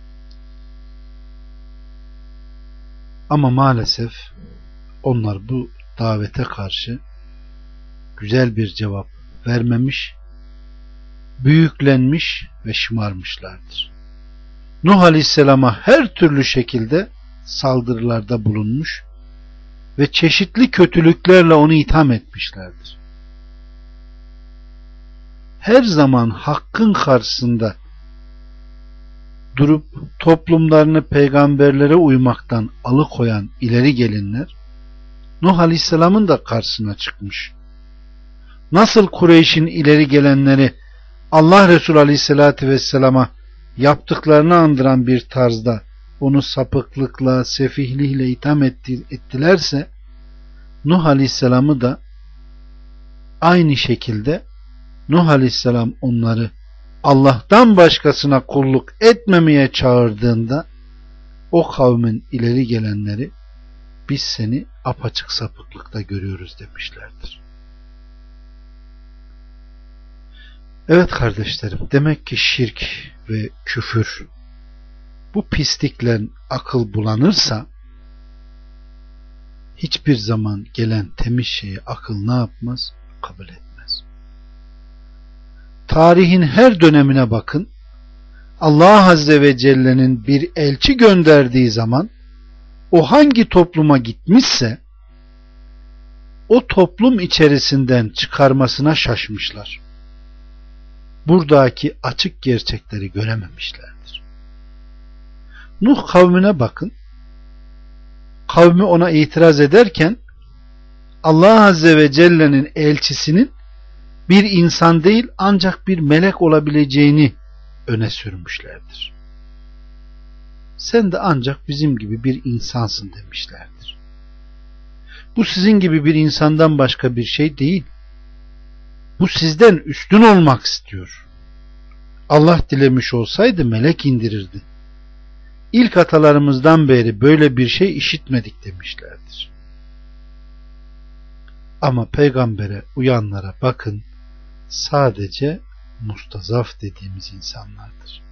Ama maalesef onlar bu davete karşı güzel bir cevap vermemiş, büyüklenmiş ve şımarmışlardır. Nuh Aleyhisselam'a her türlü şekilde saldırılarda bulunmuş ve çeşitli kötülüklerle onu itham etmişlerdir. Her zaman hakkın karşısında durup toplumlarını peygamberlere uymaktan alıkoyan ileri gelenler Nuh Aleyhisselam'ın da karşısına çıkmış. Nasıl Kureyş'in ileri gelenleri Allah Resulü Aleyhisselatü Vesselam'a yaptıklarını andıran bir tarzda onu sapıklıkla, sefihlikle itham ettilerse, Nuh Aleyhisselam'ı da aynı şekilde Nuh Aleyhisselam onları Allah'tan başkasına kulluk etmemeye çağırdığında o kavmin ileri gelenleri biz seni apaçık sapıklıkta görüyoruz demişlerdir. Evet kardeşlerim, demek ki şirk ve küfür bu pislikle akıl bulanırsa hiçbir zaman gelen temiz şeyi akıl ne yapmaz? Kabul etmez. Tarihin her dönemine bakın. Allah Azze ve Celle'nin bir elçi gönderdiği zaman o hangi topluma gitmişse o toplum içerisinden çıkarmasına şaşmışlar. Buradaki açık gerçekleri görememişlerdir. Nuh kavmine bakın. Kavmi ona itiraz ederken Allah Azze ve Celle'nin elçisinin bir insan değil ancak bir melek olabileceğini öne sürmüşlerdir. Sen de ancak bizim gibi bir insansın demişlerdir. Bu sizin gibi bir insandan başka bir şey değil. Bu sizden üstün olmak istiyor. Allah dilemiş olsaydı melek indirirdi. İlk atalarımızdan beri böyle bir şey işitmedik demişlerdir. Ama peygambere uyanlara bakın, sadece mustazaf dediğimiz insanlardır.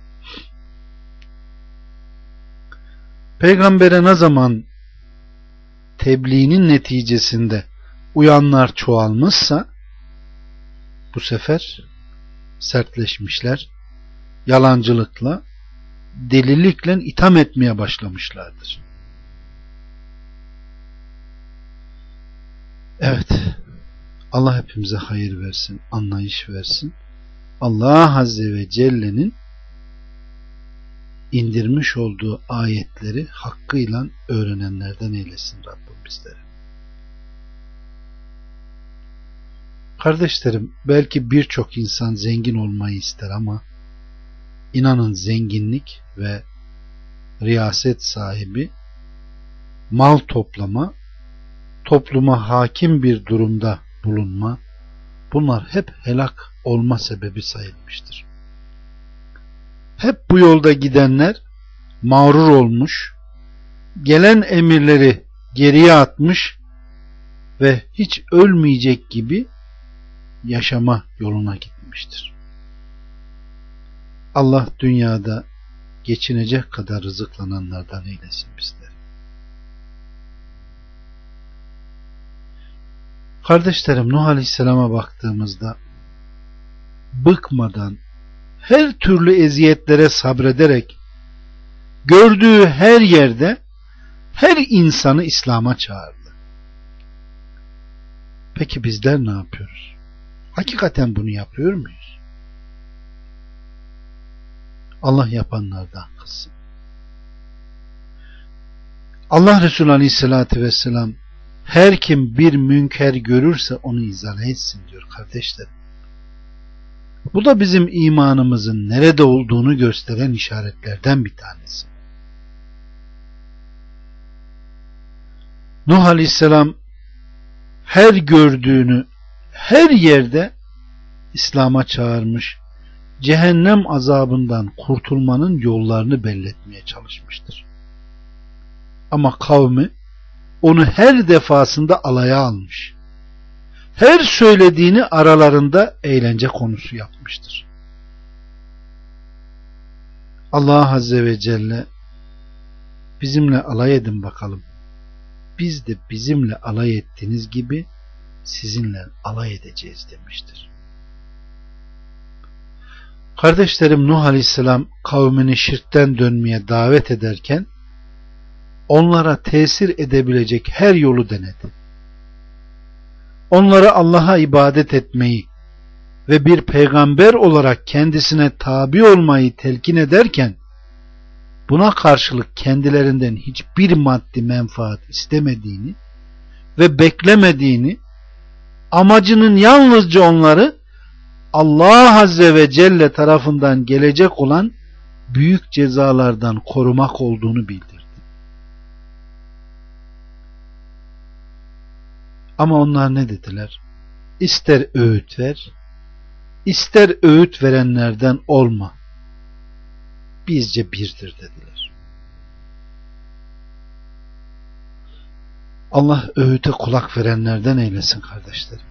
Peygambere ne zaman tebliğinin neticesinde uyanlar çoğalmışsa bu sefer sertleşmişler, yalancılıkla, delilikle itham etmeye başlamışlardır. Evet, Allah hepimize hayır versin, anlayış versin. Allah Azze ve Celle'nin indirmiş olduğu ayetleri hakkıyla öğrenenlerden eylesin Rabbim bizleri. Kardeşlerim, belki birçok insan zengin olmayı ister ama inanın zenginlik ve riyaset sahibi, mal toplama, topluma hakim bir durumda bulunma, bunlar hep helak olma sebebi sayılmıştır. Hep bu yolda gidenler mağrur olmuş, gelen emirleri geriye atmış ve hiç ölmeyecek gibi yaşama yoluna gitmiştir. Allah dünyada geçinecek kadar rızıklananlardan eylesin bizleri. Kardeşlerim, Nuh Aleyhisselam'a baktığımızda bıkmadan her türlü eziyetlere sabrederek gördüğü her yerde her insanı İslam'a çağırdı. Peki bizler ne yapıyoruz? Hakikaten bunu yapıyor muyuz? Allah yapanlardan kılsın. Allah Resulü Aleyhisselatü Vesselam her kim bir münker görürse onu izale etsin diyor kardeşlerim. Bu da bizim imanımızın nerede olduğunu gösteren işaretlerden bir tanesi. Nuh Aleyhisselam her gördüğünü her yerde İslam'a çağırmış, cehennem azabından kurtulmanın yollarını belletmeye çalışmıştır. Ama kavmi onu her defasında alaya almış. Her söylediğini aralarında eğlence konusu yapmıştır. Allah Azze ve Celle bizimle alay edin bakalım. Biz de bizimle alay ettiğiniz gibi sizinle alay edeceğiz demiştir. Kardeşlerim, Nuh Aleyhisselam kavmini şirkten dönmeye davet ederken onlara tesir edebilecek her yolu denedi. Onlara Allah'a ibadet etmeyi ve bir peygamber olarak kendisine tabi olmayı telkin ederken buna karşılık kendilerinden hiçbir maddi menfaat istemediğini ve beklemediğini, amacının yalnızca onları Allah Azze ve Celle tarafından gelecek olan büyük cezalardan korumak olduğunu bildirdi. Ama onlar ne dediler? İster öğüt ver, ister öğüt verenlerden olma. Bizce birdir dediler. Allah öğüte kulak verenlerden eylesin kardeşlerim.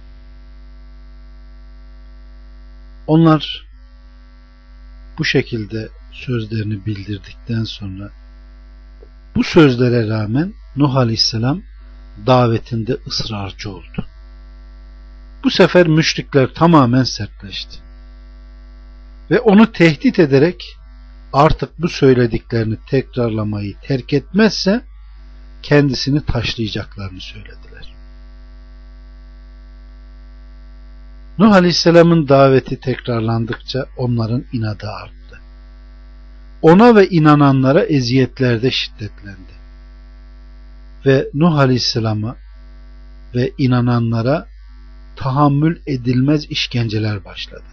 Onlar bu şekilde sözlerini bildirdikten sonra bu sözlere rağmen Nuh Aleyhisselam davetinde ısrarcı oldu. Bu sefer müşrikler tamamen sertleşti. Ve onu tehdit ederek artık bu söylediklerini tekrarlamayı terk etmezse kendisini taşlayacaklarını söylediler. Nuh Aleyhisselam'ın daveti tekrarlandıkça onların inadı arttı. Ona ve inananlara eziyetler de şiddetlendi. Ve Nuh Aleyhisselam'a ve inananlara tahammül edilmez işkenceler başladı.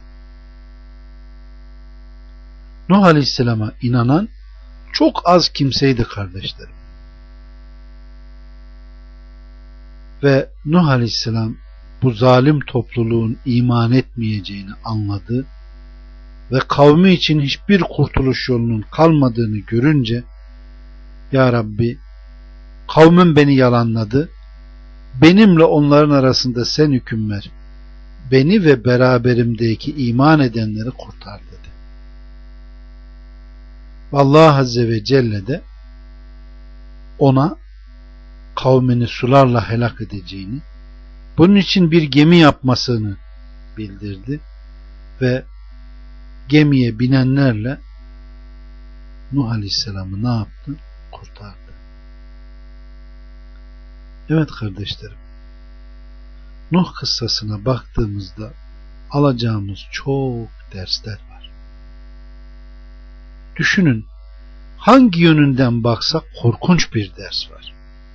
Nuh Aleyhisselam'a inanan çok az kimseydi kardeşlerim. Ve Nuh Aleyhisselam bu zalim topluluğun iman etmeyeceğini anladı ve kavmi için hiçbir kurtuluş yolunun kalmadığını görünce, Ya Rabbi, kavmim beni yalanladı, benimle onların arasında sen hüküm ver, beni ve beraberimdeki iman edenleri kurtar dedi. Allah Azze ve Celle de ona kavmini sularla helak edeceğini, bunun için bir gemi yapmasını bildirdi ve gemiye binenlerle Nuh Aleyhisselam'ı ne yaptı? Kurtardı. Evet kardeşlerim, Nuh kıssasına baktığımızda alacağımız çok dersler var. Düşünün, hangi yönünden baksak korkunç bir ders var.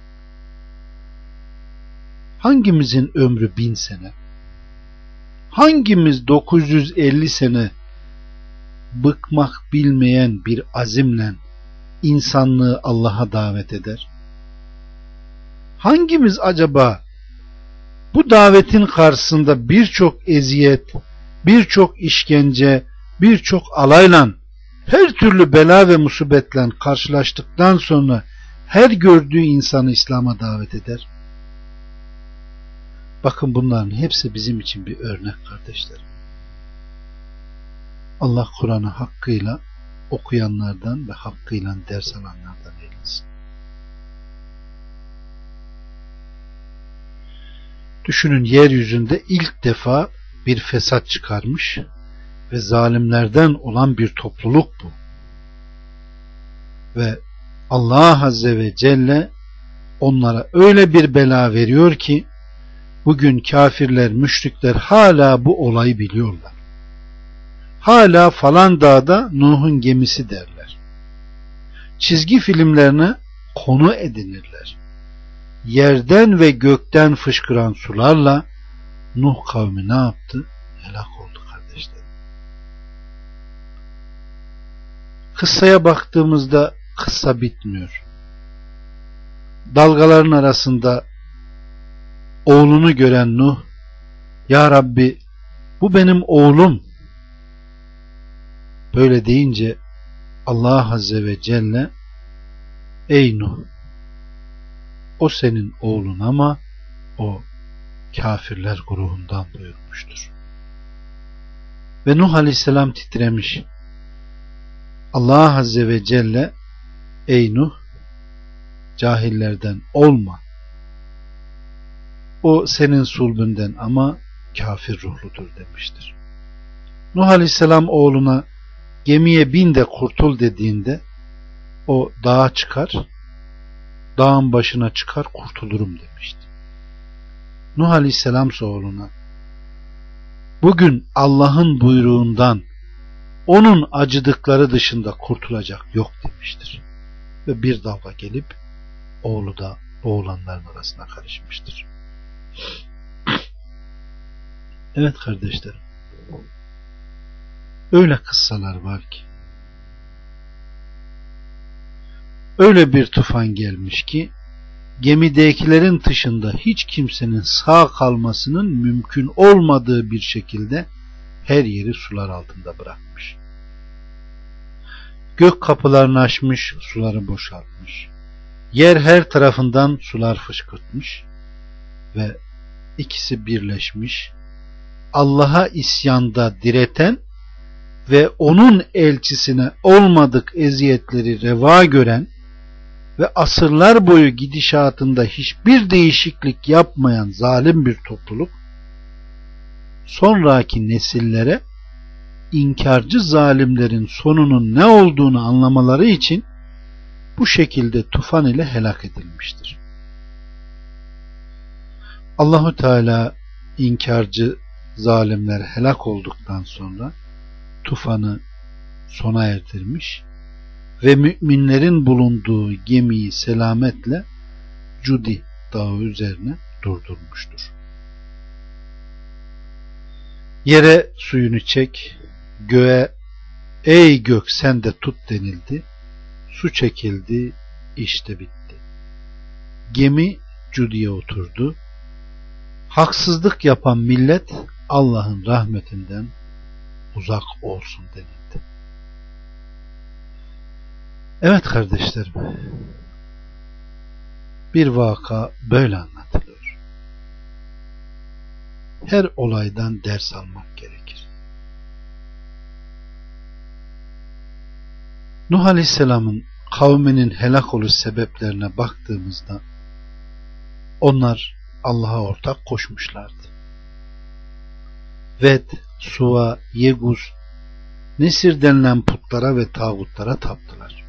Hangimizin ömrü bin sene? Hangimiz dokuz yüz elli sene bıkmak bilmeyen bir azimle insanlığı Allah'a davet eder? Hangimiz acaba bu davetin karşısında birçok eziyet, birçok işkence, birçok alayla, her türlü bela ve musibetle karşılaştıktan sonra her gördüğü insanı İslam'a davet eder? Bakın, bunların hepsi bizim için bir örnek kardeşlerim. Allah Kur'an'ı hakkıyla okuyanlardan ve hakkıyla ders alanlardan eylesin. Düşünün, yeryüzünde ilk defa bir fesat çıkarmış ve zalimlerden olan bir topluluk bu. Ve Allah Azze ve Celle onlara öyle bir bela veriyor ki bugün kafirler, müşrikler hala bu olayı biliyorlar. hala falan dağda Nuh'un gemisi derler. Çizgi filmlerine konu edinirler. Yerden ve gökten fışkıran sularla Nuh kavmi ne yaptı? Helak oldu kardeşlerim. Kıssaya baktığımızda kıssa bitmiyor. Dalgaların arasında oğlunu gören Nuh, Ya Rabbi bu benim oğlum. Böyle deyince Allah Azze ve Celle, ey Nuh, o senin oğlun ama o kafirler grubundan buyurmuştur. Ve Nuh Aleyhisselam titremiş. Allah Azze ve Celle, ey Nuh, cahillerden olma. O senin sulbünden ama kafir ruhludur demiştir. Nuh Aleyhisselam oğluna gemiye bin de kurtul dediğinde o dağa çıkar, dağın başına çıkar kurtulurum demişti. Nuh Aleyhisselam oğluna bugün Allah'ın buyruğundan onun acıdıkları dışında kurtulacak yok demiştir. Ve bir dalga gelip oğlu da oğlanların arasına karışmıştır. Evet kardeşlerim, öyle kıssalar var ki, öyle bir tufan gelmiş ki gemidekilerin dışında hiç kimsenin sağ kalmasının mümkün olmadığı bir şekilde her yeri sular altında bırakmış. Gök kapılarını açmış, suları boşaltmış. Yer her tarafından sular fışkırtmış ve ikisi birleşmiş. Allah'a isyanda direten ve onun elçisine olmadık eziyetleri reva gören ve asırlar boyu gidişatında hiçbir değişiklik yapmayan zalim bir topluluk, sonraki nesillere inkarcı zalimlerin sonunun ne olduğunu anlamaları için bu şekilde tufan ile helak edilmiştir. Allahu Teala inkarcı zalimler helak olduktan sonra tufanı sona erdirmiş ve müminlerin bulunduğu gemiyi selametle Cudi dağı üzerine durdurmuştur. Yere suyunu çek, göğe ey gök sen de tut denildi. Su çekildi, işte bitti. Gemi Cudi'ye oturdu. Haksızlık yapan millet Allah'ın rahmetinden uzak olsun denildi. Evet kardeşlerim, bir vaka böyle anlatılıyor. Her olaydan ders almak gerekir. Nuh Aleyhisselam'ın kavminin helak oluş sebeplerine baktığımızda onlar Allah'a ortak koşmuşlardı. Ved, Suva, Yeguz, Nesir denilen putlara ve tağutlara taptılar.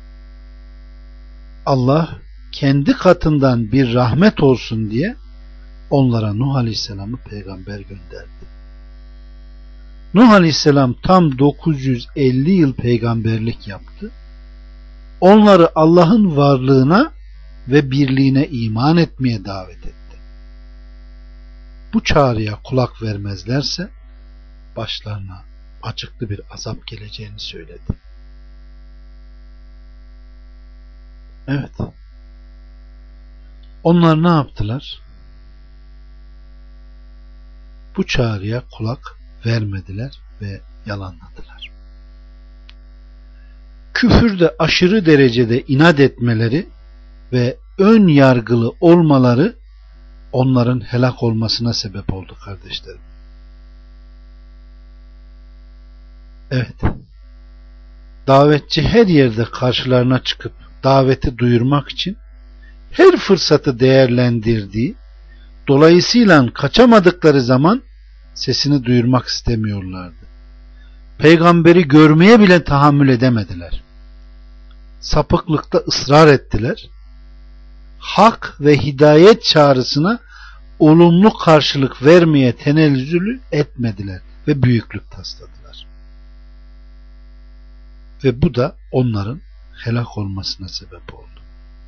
Allah kendi katından bir rahmet olsun diye onlara Nuh Aleyhisselam'ı peygamber gönderdi. Nuh Aleyhisselam tam dokuz yüz elli yıl peygamberlik yaptı. Onları Allah'ın varlığına ve birliğine iman etmeye davet etti. Bu çağrıya kulak vermezlerse başlarına acıklı bir azap geleceğini söyledi. Evet. Onlar ne yaptılar? Bu çağrıya kulak vermediler ve yalanladılar. Küfürde aşırı derecede inat etmeleri ve ön yargılı olmaları onların helak olmasına sebep oldu kardeşlerim. Evet. Davetçi her yerde karşılarına çıkıp daveti duyurmak için her fırsatı değerlendirdiği, dolayısıyla kaçamadıkları zaman sesini duyurmak istemiyorlardı. Peygamberi görmeye bile tahammül edemediler. Sapıklıkta ısrar ettiler. Hak ve hidayet çağrısına olumlu karşılık vermeye tenezzül etmediler ve büyüklük tasladılar. Ve bu da onların helak olmasına sebep oldu.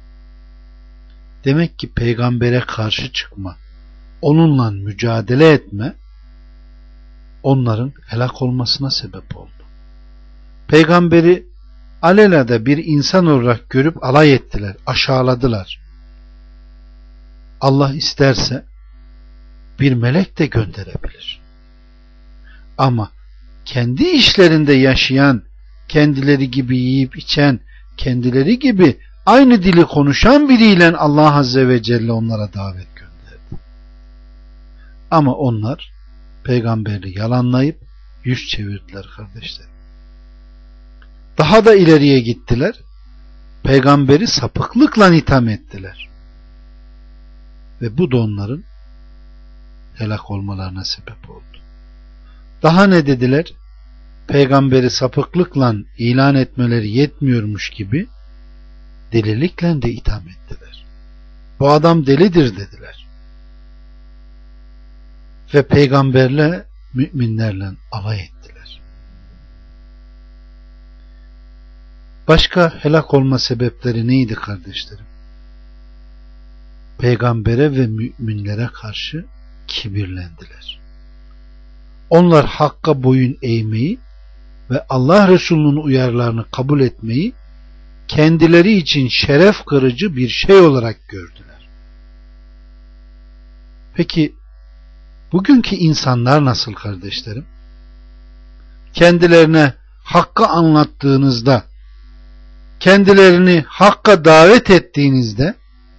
Demek ki peygambere karşı çıkma, onunla mücadele etme onların helak olmasına sebep oldu. Peygamberi alelade bir insan olarak görüp alay ettiler, aşağıladılar. Allah isterse bir melek de gönderebilir. Ama kendi işlerinde yaşayan, kendileri gibi yiyip içen, kendileri gibi aynı dili konuşan biriyle Allah Azze ve Celle onlara davet gönderdi. Ama onlar peygamberi yalanlayıp yüz çevirdiler kardeşlerim. Daha da ileriye gittiler. Peygamberi sapıklıkla itham ettiler. Ve bu da onların helak olmalarına sebep oldu. Daha ne dediler? Peygamberi sapıklıkla ilan etmeleri yetmiyormuş gibi delilikle de itham ettiler. Bu adam delidir dediler. Ve peygamberle, müminlerle alay ettiler. Başka helak olma sebepleri neydi kardeşlerim? Peygambere ve müminlere karşı kibirlendiler. Onlar hakka boyun eğmeyi ve Allah Resulü'nün uyarılarını kabul etmeyi kendileri için şeref kırıcı bir şey olarak gördüler. Peki bugünkü insanlar nasıl kardeşlerim? Kendilerine hakkı anlattığınızda, kendilerini hakka davet ettiğinizde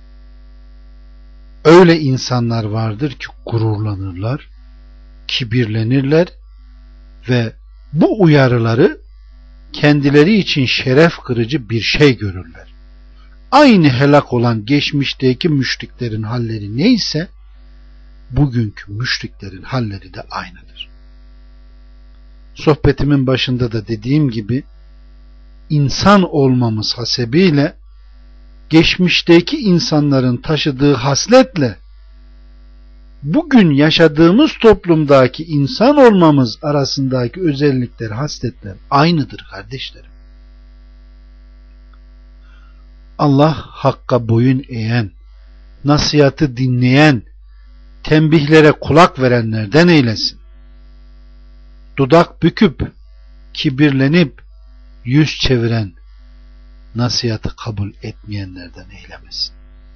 öyle insanlar vardır ki gururlanırlar, kibirlenirler ve bu uyarıları kendileri için şeref kırıcı bir şey görürler. Aynı helak olan geçmişteki müşriklerin halleri neyse bugünkü müşriklerin halleri de aynıdır. Sohbetimin başında da dediğim gibi insan olmamız hasebiyle geçmişteki insanların taşıdığı hasletle bugün yaşadığımız toplumdaki insan olmamız arasındaki özellikler, hasletler aynıdır kardeşlerim. Allah hakka boyun eğen, nasihatı dinleyen, tembihlere kulak verenlerden eylesin. Dudak büküp, kibirlenip, yüz çeviren, nasihatı kabul etmeyenlerden eylemesin.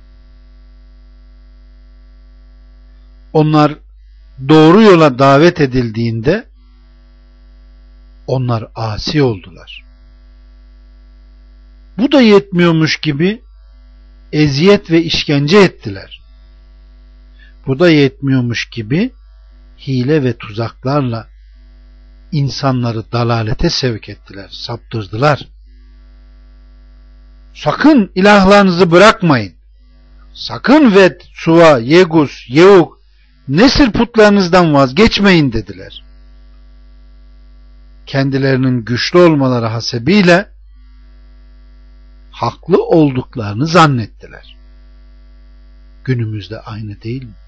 Onlar doğru yola davet edildiğinde onlar asi oldular. Bu da yetmiyormuş gibi eziyet ve işkence ettiler. Bu da yetmiyormuş gibi hile ve tuzaklarla insanları dalalete sevk ettiler, saptırdılar. Sakın ilahlarınızı bırakmayın. Sakın Vet, Suva, Yegus, Yeuk, Nesir putlarınızdan vazgeçmeyin dediler. Kendilerinin güçlü olmaları hasebiyle haklı olduklarını zannettiler. Günümüzde aynı değil mi?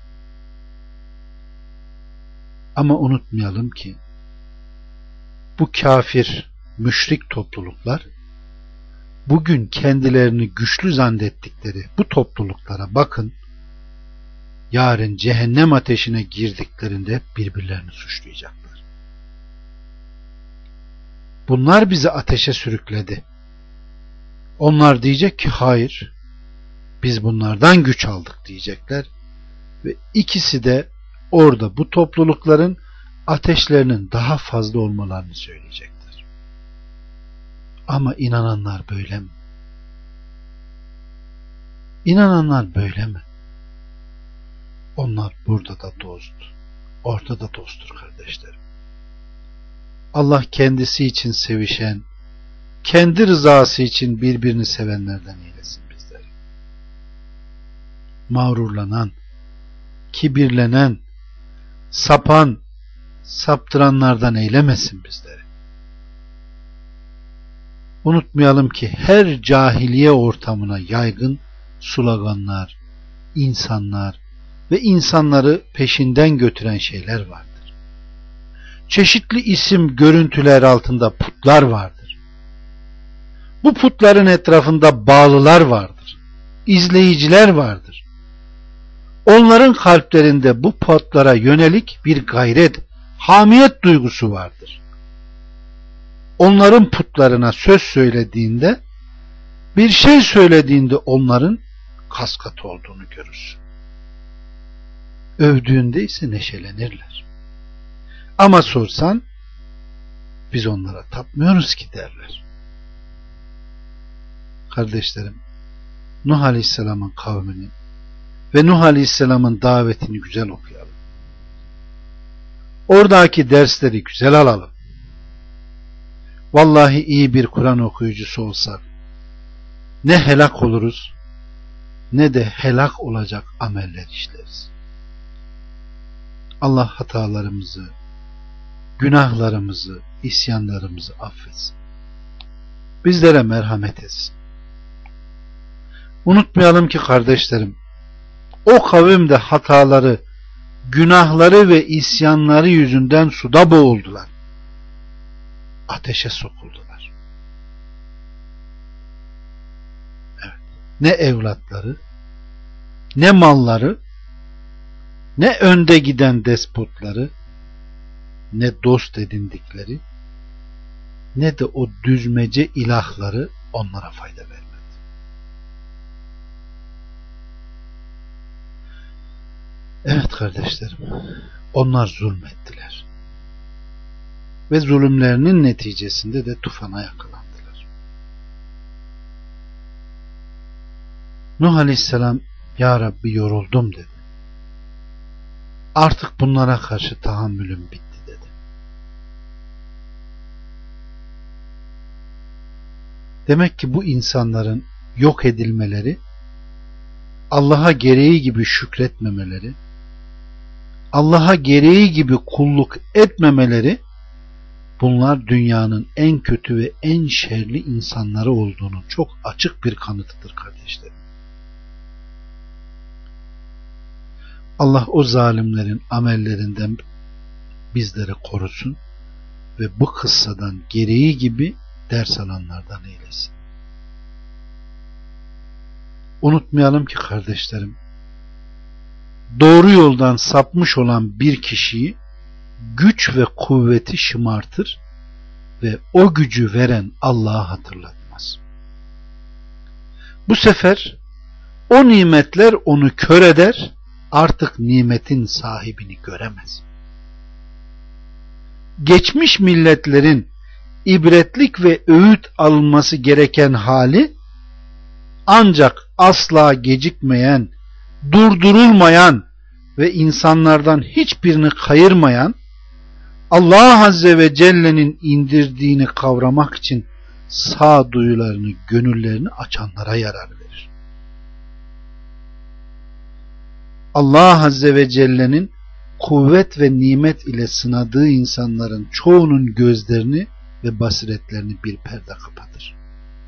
Ama unutmayalım ki bu kafir, müşrik topluluklar bugün kendilerini güçlü zannettikleri bu topluluklara bakın, yarın cehennem ateşine girdiklerinde birbirlerini suçlayacaklar. Bunlar bizi ateşe sürükledi. Onlar diyecek ki hayır, biz bunlardan güç aldık diyecekler ve ikisi de orada bu toplulukların ateşlerinin daha fazla olmalarını söyleyecekler. Ama inananlar böyle mi? İnananlar böyle mi? Onlar burada da dost, orada da dosttur kardeşlerim. Allah kendisi için sevişen, kendi rızası için birbirini sevenlerden eylesin bizleri. Mağrurlanan, kibirlenen, sapan, saptıranlardan eylemesin bizleri. Unutmayalım ki her cahiliye ortamına yaygın sloganlar, insanlar ve insanları peşinden götüren şeyler vardır. Çeşitli isim, görüntüler altında putlar vardır. Bu putların etrafında bağlılar vardır. İzleyiciler vardır. Onların kalplerinde bu putlara yönelik bir gayret, hamiyet duygusu vardır. Onların putlarına söz söylediğinde, bir şey söylediğinde onların kaskat olduğunu görürsün. Övdüğünde ise neşelenirler. Ama sorsan, biz onlara tapmıyoruz ki derler. Kardeşlerim, Nuh Aleyhisselam'ın kavmini ve Nuh Aleyhisselam'ın davetini güzel okuyalım. Oradaki dersleri güzel alalım. Vallahi iyi bir Kur'an okuyucusu olsak, ne helak oluruz, ne de helak olacak ameller işleriz. Allah hatalarımızı, günahlarımızı, isyanlarımızı affetsin. Bizlere merhamet etsin. Unutmayalım ki kardeşlerim, o kavim de hataları, günahları ve isyanları yüzünden suda boğuldular. Ateşe sokuldular. Evet. Ne evlatları, ne malları, ne önde giden despotları, ne dost edindikleri, ne de o düzmece ilahları onlara fayda vermedi. Evet kardeşlerim, onlar zulmettiler. Ve zulümlerinin neticesinde de tufana yakalandılar. Nuh Aleyhisselam, Ya Rabbi yoruldum dedi. Artık bunlara karşı tahammülüm bitti dedi. Demek ki bu insanların yok edilmeleri, Allah'a gereği gibi şükretmemeleri, Allah'a gereği gibi kulluk etmemeleri, bunlar dünyanın en kötü ve en şerli insanları olduğunun çok açık bir kanıtıdır kardeşlerim. Allah o zalimlerin amellerinden bizleri korusun ve bu kıssadan gereği gibi ders alanlardan eylesin. Unutmayalım ki kardeşlerim, doğru yoldan sapmış olan bir kişiyi güç ve kuvveti şımartır ve o gücü veren Allah'ı hatırlatmaz. Bu sefer o nimetler onu kör eder, artık nimetin sahibini göremez. Geçmiş milletlerin ibretlik ve öğüt alınması gereken hali, ancak asla gecikmeyen, durdurulmayan ve insanlardan hiçbirini kayırmayan, Allah Azze ve Celle'nin indirdiğini kavramak için sağduyularını, gönüllerini açanlara yarar verir. Allah Azze ve Celle'nin kuvvet ve nimet ile sınadığı insanların çoğunun gözlerini ve basiretlerini bir perde kapatır.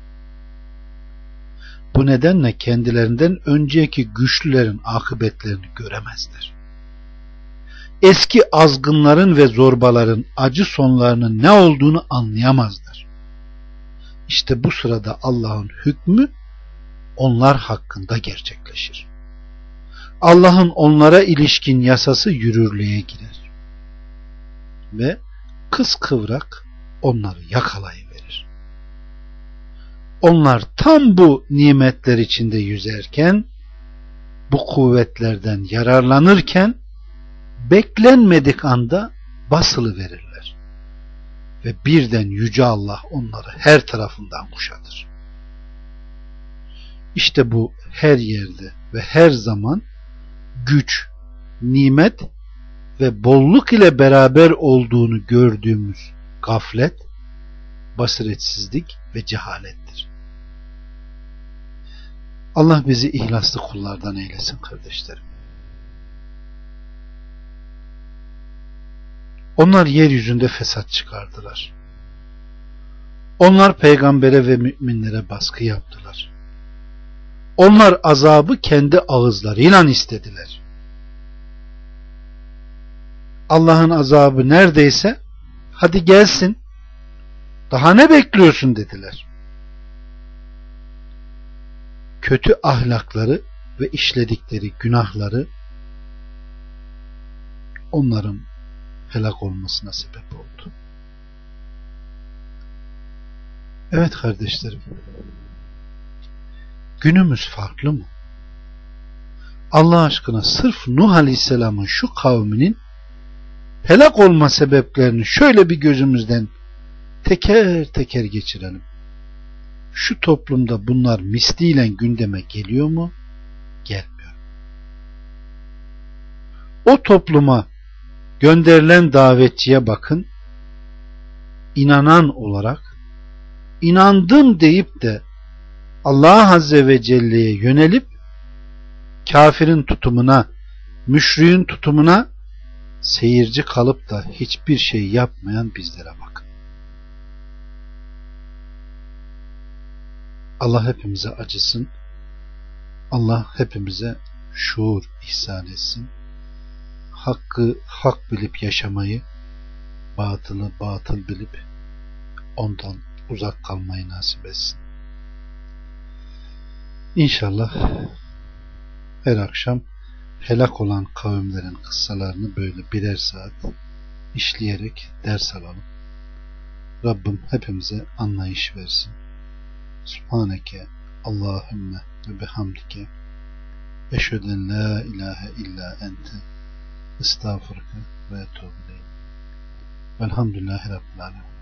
Bu nedenle kendilerinden önceki güçlülerin akıbetlerini göremezler. Eski azgınların ve zorbaların acı sonlarının ne olduğunu anlayamazlar. İşte bu sırada Allah'ın hükmü onlar hakkında gerçekleşir. Allah'ın onlara ilişkin yasası yürürlüğe girer ve kıskıvrak onları yakalayıverir. Onlar tam bu nimetler içinde yüzerken, bu kuvvetlerden yararlanırken, beklenmedik anda basılı verirler ve birden Yüce Allah onları her tarafından kuşatır. İşte bu her yerde ve her zaman güç, nimet ve bolluk ile beraber olduğunu gördüğümüz gaflet, basiretsizlik ve cehalettir. Allah bizi ihlaslı kullardan eylesin kardeşlerim. Onlar yeryüzünde fesat çıkardılar. Onlar peygambere ve müminlere baskı yaptılar. Onlar azabı kendi ağızlarıyla istediler. Allah'ın azabı neredeyse hadi gelsin, daha ne bekliyorsun dediler. kötü ahlakları ve işledikleri günahları onların helak olmasına sebep oldu. Evet kardeşlerim, günümüz farklı mı? Allah aşkına sırf Nuh Aleyhisselam'ın şu kavminin helak olma sebeplerini şöyle bir gözümüzden teker teker geçirelim. Şu toplumda bunlar misliyle gündeme geliyor mu? Gelmiyor. O topluma gönderilen davetçiye bakın, inanan olarak inandım deyip de Allah Azze ve Celle'ye yönelip kafirin tutumuna, müşriğin tutumuna seyirci kalıp da hiçbir şey yapmayan bizlere bakın. Allah hepimize acısın. Allah hepimize şuur ihsan etsin. Hakkı hak bilip yaşamayı, batılı batıl bilip ondan uzak kalmayı nasip etsin. İnşallah her akşam helak olan kavimlerin kıssalarını böyle birer saat işleyerek ders alalım. Rabbim hepimize anlayış versin. Subhaneke Allahümme ve bihamdike eşheden la ilahe illa ente estağfurke ve etûbü ileyk. Velhamdülillahi Rabbil alemin.